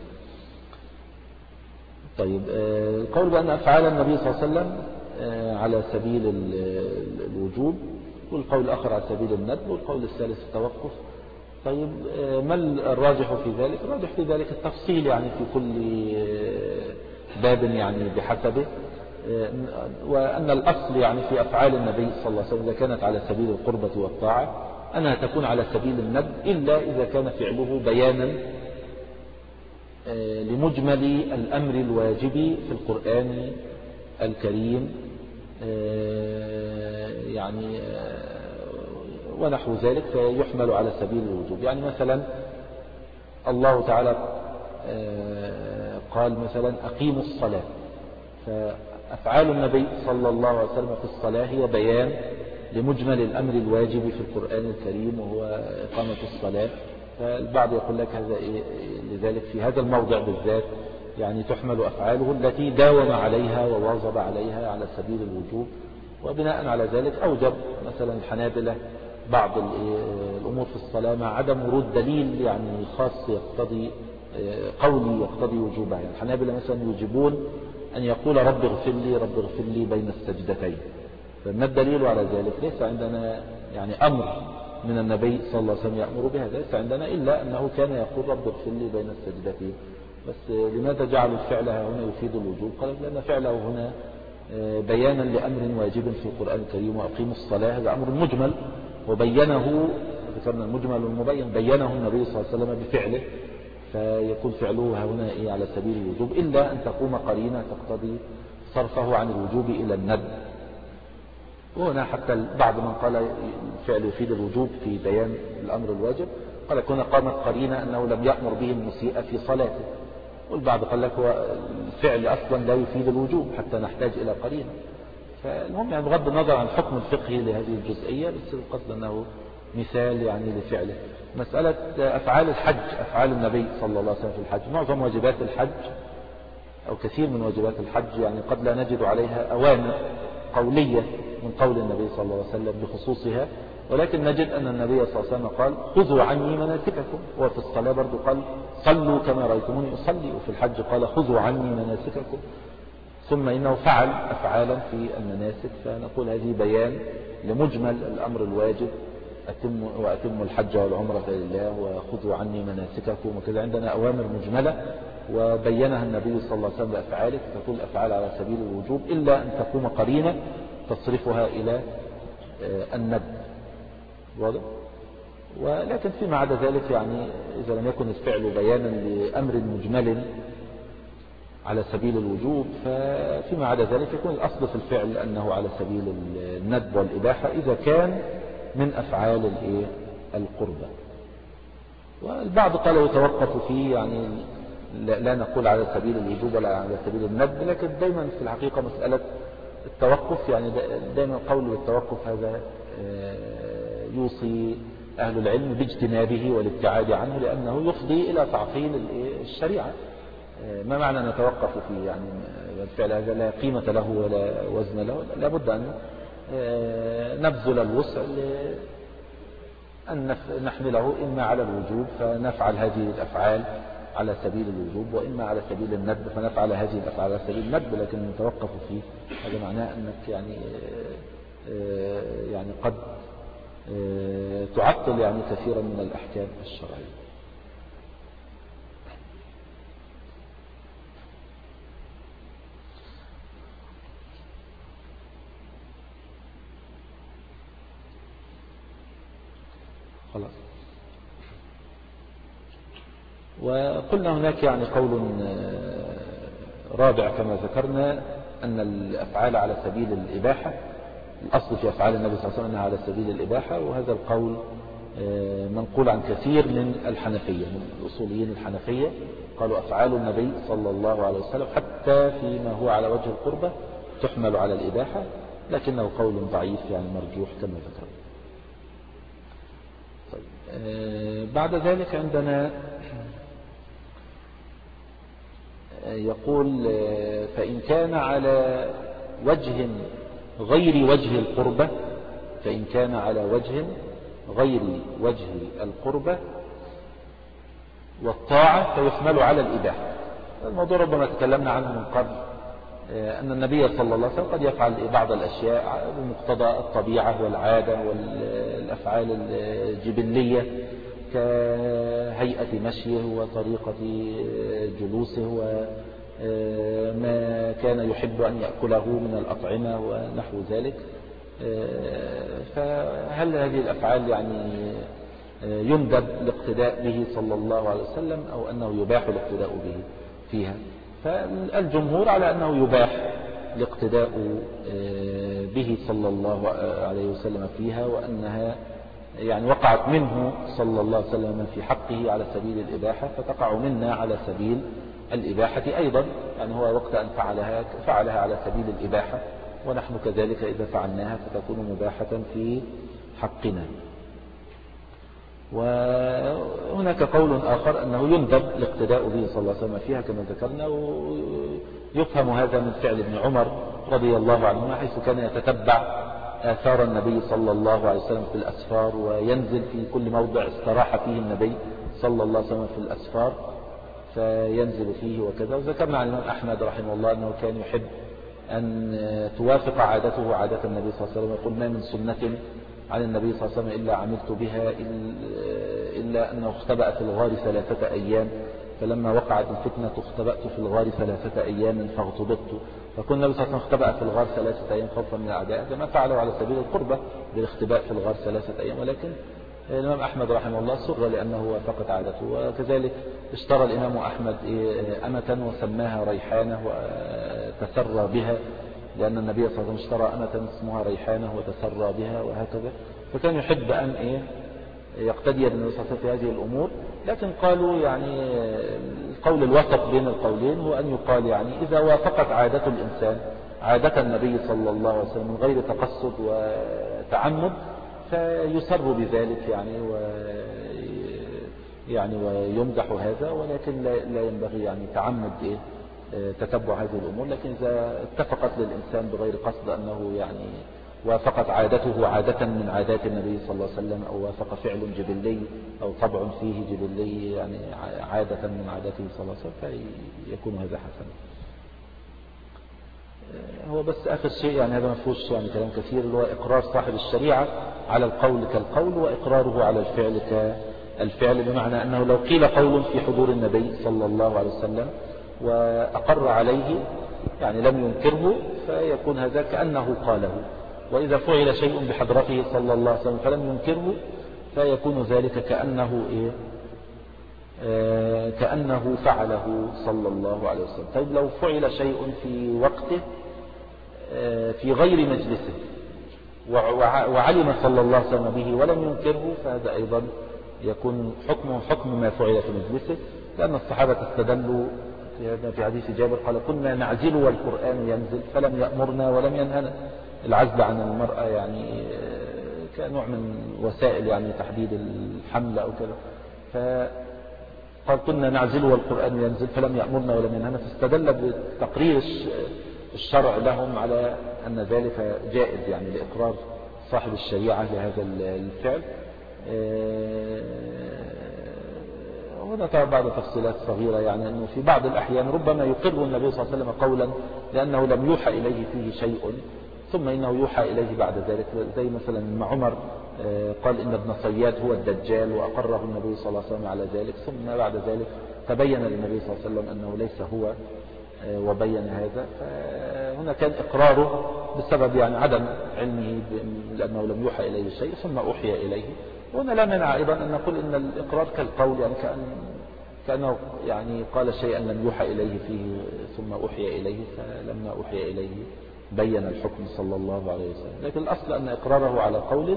طيب القول بأن أفعال النبي صلى الله عليه وسلم على سبيل الوجوب، والقول الآخر على سبيل الندب، والقول الثالث التوقف. طيب ما الراجح في ذلك؟ الراجح في ذلك التفصيل يعني في كل باب يعني بحسبه، وأن الأصل يعني في أفعال النبي صلى الله عليه وسلم إذا كانت على سبيل القربة والطاعة أنها تكون على سبيل الندب، إلا إذا كان فعله بيانا لمجمل الأمر الواجب في القرآن الكريم يعني ونحو ذلك، فيحمل على سبيل الوجوب. يعني مثلا الله تعالى قال مثلا أقيموا الصلاة، فأفعال النبي صلى الله عليه وسلم في الصلاة هي بيان لمجمل الأمر الواجب في القرآن الكريم وهو إقامة الصلاة. فالبعض يقول لك هذا إيه لذلك في هذا الموضع بالذات يعني تحمل أفعاله التي داوم عليها وواظب عليها على سبيل الوجوب، وبناء على ذلك أوجب مثلا الحنابلة بعض الأمور في الصلاة مع عدم ورود دليل يعني خاص يقتضي قولي يقتضي وجوبها. يعني الحنابلة مثلا يوجبون أن يقول رب اغفر لي رب اغفر لي بين السجدتين، فما الدليل على ذلك؟ ليس عندنا يعني أمر من النبي صلى الله عليه وسلم يأمر بها، ليس عندنا إلا أنه كان يقول رب اغفر لي بين السجدتين. بس لماذا جعلوا الفعل هنا يفيد الوجوب؟ قال لأن فعله هنا بيانا لأمر واجب في القرآن الكريم، وأقيموا الصلاة هذا أمر مجمل وبينه، ذكرنا المجمل والمبين، بينه النبي صلى الله عليه وسلم بفعله، فيكون فعله هنا إيه على سبيل الوجوب، إلا أن تقوم قرينة تقتضي صرفه عن الوجوب إلى الندب. وهنا حتى بعض من قال الفعل يفيد الوجوب في بيان الأمر الواجب قال كنا قامت قرينة أنه لم يأمر به المسيء في صلاته، والبعض قال لك هو الفعل أصلا لا يفيد الوجوب حتى نحتاج إلى قرينة. فالمهم يعني بغض النظر عن الحكم الفقهي لهذه الجزئية، بس القصد أنه مثال يعني لفعله. مسألة أفعال الحج، أفعال النبي صلى الله عليه وسلم في الحج، معظم واجبات الحج أو كثير من واجبات الحج يعني قد لا نجد عليها أوامر قولية من قول النبي صلى الله عليه وسلم بخصوصها، ولكن نجد أن النبي صلى الله عليه وسلم قال خذوا عني مناسككم، وفي الصلاة برضو قال صلوا كما رأيتموني أصلي، وفي الحج قال خذوا عني مناسككم، ثم إنه فعل أفعالا في المناسك. فنقول هذه بيان لمجمل الأمر الواجب، أتم وأتم الحج والعمرة لله وخذوا عني مناسككم وكذا. عندنا أوامر مجملة وبينها النبي صلى الله عليه وسلم بأفعاله، فتكون الأفعال على سبيل الوجوب إلا أن تقوم قرينة تصرفها إلى الندب، واضح؟ ولكن فيما عدا ذلك يعني إذا لم يكن الفعل بيانا لأمر مجمل على سبيل الوجوب، ففيما عدا ذلك يكون الأصل في الفعل أنه على سبيل الندب والإباحة إذا كان من أفعال القربة. والبعض قال يتوقف فيه، يعني لا نقول على سبيل الوجوب ولا على سبيل الندب، لكن دايما في الحقيقة مسألة التوقف يعني دايما قول بالتوقف هذا يوصي أهل العلم باجتنابه والابتعاد عنه، لأنه يفضي إلى تعطيل الشريعة. ما معنى نتوقف فيه؟ يعني الفعل هذا لا قيمة له ولا وزن له، لابد أن نبذل الوسع أن نحمله إما على الوجوب فنفعل هذه الأفعال على سبيل الوجوب، وإما على سبيل الندب فنفعل هذه الأفعال على سبيل الندب، لكن نتوقف فيه هذا معناه أنك يعني يعني قد تعطل يعني كثيرا من الأحكام الشرعية. خلاص. وقلنا هناك يعني قول رابع كما ذكرنا أن الأفعال على سبيل الإباحة، الأصل في أفعال النبي صلى الله عليه وسلم أنها على سبيل الإباحة، وهذا القول منقول عن كثير من الحنفية، من الأصوليين الحنفية قالوا أفعال النبي صلى الله عليه وسلم حتى فيما هو على وجه القربة تحمل على الإباحة، لكنه قول ضعيف يعني مرجوح كما ذكرنا. طيب. بعد ذلك عندنا يقول فإن كان على وجه غير وجه القربة، فإن كان على وجه غير وجه القربة والطاعة فيحمل على الإباحة. الموضوع ربما تكلمنا عنه من قبل، أن النبي صلى الله عليه وسلم قد يفعل بعض الأشياء بمقتضى الطبيعة والعادة والأفعال الجبلية كهيئة مشيه وطريقة جلوسه وما كان يحب أن يأكله من الأطعمة ونحو ذلك. فهل هذه الأفعال يعني يندب الاقتداء به صلى الله عليه وسلم أو أنه يباح الاقتداء به فيها؟ فالجمهور على أنه يباح الاقتداء به صلى الله عليه وسلم فيها، وأنها يعني وقعت منه صلى الله عليه وسلم في حقه على سبيل الإباحة، فتقع منا على سبيل الإباحة أيضا، يعني هو وقت أن فعلها فعلها على سبيل الإباحة، ونحن كذلك إذا فعلناها فتكون مباحة في حقنا. وهناك قول آخر أنه يندب الاقتداء به صلى الله عليه وسلم فيها كما ذكرنا، ويفهم هذا من فعل ابن عمر رضي الله عنهما حيث كان يتتبع آثار النبي صلى الله عليه وسلم في الأسفار، وينزل في كل موضع استراح فيه النبي صلى الله عليه وسلم في الأسفار فينزل فيه وكذا. وذكرنا عن الإمام أحمد رحمه الله أنه كان يحب أن توافق عادته عادة النبي صلى الله عليه وسلم، يقول ما من سنة عن النبي صلى الله عليه وسلم إلا عملت بها إلا أنه اختبأ في الغار ثلاثة أيام، فلما وقعت الفتنة اختبأت في الغار ثلاثة أيام فاغتبطت. فكل النبي صلى الله عليه وسلم اختبأ في الغار ثلاثة أيام خوفا من الأعداء، كما فعلوا على سبيل القربة بالاختباء في الغار ثلاثة أيام، ولكن الإمام أحمد رحمه الله سر لأنه وافقت عادته. وكذلك اشترى الإمام أحمد أمة وسماها ريحانة وتسرى بها، لأن النبي صلى الله عليه وسلم اشترى أمة اسمها ريحانة وتسرى بها وهكذا. فكان يحب أن إيه يقتدي بالنبي صلى الله عليه وسلم في هذه الأمور. لكن قالوا يعني القول الوسط بين القولين هو أن يقال يعني إذا وافقت عادة الإنسان عادة النبي صلى الله عليه وسلم من غير تقصد وتعمد فيسر بذلك يعني و يعني ويمدح هذا، ولكن لا ينبغي يعني تعمد إيه تتبع هذه الأمور. لكن إذا اتفقت للإنسان بغير قصد أنه يعني وافقت عادته عادة من عادات النبي صلى الله عليه وسلم، أو وافق فعل جبلي أو طبع فيه جبلي يعني عادة من عاداته صلى الله عليه وسلم، فيكون هذا حسنا. هو بس آخر شيء يعني هذا ما فيهوش يعني كلام كثير، اللي هو إقرار صاحب الشريعة على القول كالقول وإقراره على الفعل كالفعل، بمعنى أنه لو قيل قول في حضور النبي صلى الله عليه وسلم وأقر عليه يعني لم ينكره، فيكون هذا كأنه قاله. وإذا فعل شيء بحضرته صلى الله عليه وسلم فلم ينكره، فيكون ذلك كأنه إيه آه كأنه فعله صلى الله عليه وسلم. طيب لو فعل شيء في وقته آه في غير مجلسه وعلم صلى الله عليه وسلم به ولم ينكره، فهذا أيضا يكون حكمه حكم ما فعل في مجلسه، لأن الصحابة استدلوا في حديث جابر قال كنا نعزل والقرآن ينزل فلم يأمرنا ولم ينهنا. العزل عن المرأة يعني كنوع من وسائل يعني تحديد الحمل أو كذا، فقال كنا نعزل والقرآن ينزل فلم يأمرنا ولم ينهنا، فاستدل بتقرير الشرع لهم على أن ذلك جائز يعني لإقرار صاحب الشريعة لهذا الفعل. وهنا طبعا بعض تفصيلات صغيرة، يعني أنه في بعض الأحيان ربما يقر النبي صلى الله عليه وسلم قولا لأنه لم يوحى إليه فيه شيء، ثم إنه يوحى إليه بعد ذلك، زي مثلا لما عمر قال إن ابن صياد هو الدجال وأقره النبي صلى الله عليه وسلم على ذلك، ثم بعد ذلك تبين للنبي صلى الله عليه وسلم أنه ليس هو وبين هذا. فهنا كان إقراره بسبب يعني عدم علمه لأنه لم يوحى إليه شيء ثم أوحي إليه. وهنا لا مانع أيضا أن نقول إن الإقرار كالقول، يعني كأن كأنه يعني قال شيئا لم يوحى إليه فيه ثم أوحي إليه، فلما أوحي إليه بين الحكم صلى الله عليه وسلم. لكن الأصل أن إقراره على قول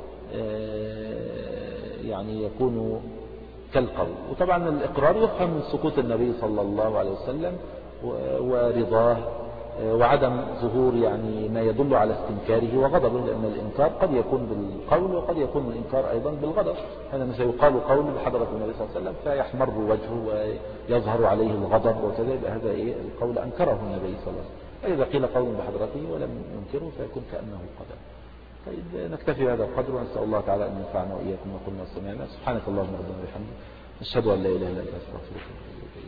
يعني يكون كالقول. وطبعا الإقرار يفهم من سكوت النبي صلى الله عليه وسلم ورضاه وعدم ظهور يعني ما يدل على استنكاره وغضبه، لأن الإنكار قد يكون بالقول وقد يكون الإنكار أيضا بالغضب. هذا مثل يقال قول بحضرة النبي صلى الله عليه وسلم فيحمر وجهه ويظهر عليه الغضب وكذا، هذا إيه القول أنكره النبي صلى الله عليه وسلم. فإذا قيل قول بحضرته ولم ينكره فيكون كأنه قدم. طيب نكتفي هذا القدر، ونسأل الله تعالى أن ينفعنا وإياكم وقلنا سمعنا. سبحانك اللهم ربنا وبحمدك، نشهد أن لا إله إلا أنت، نستغفرك.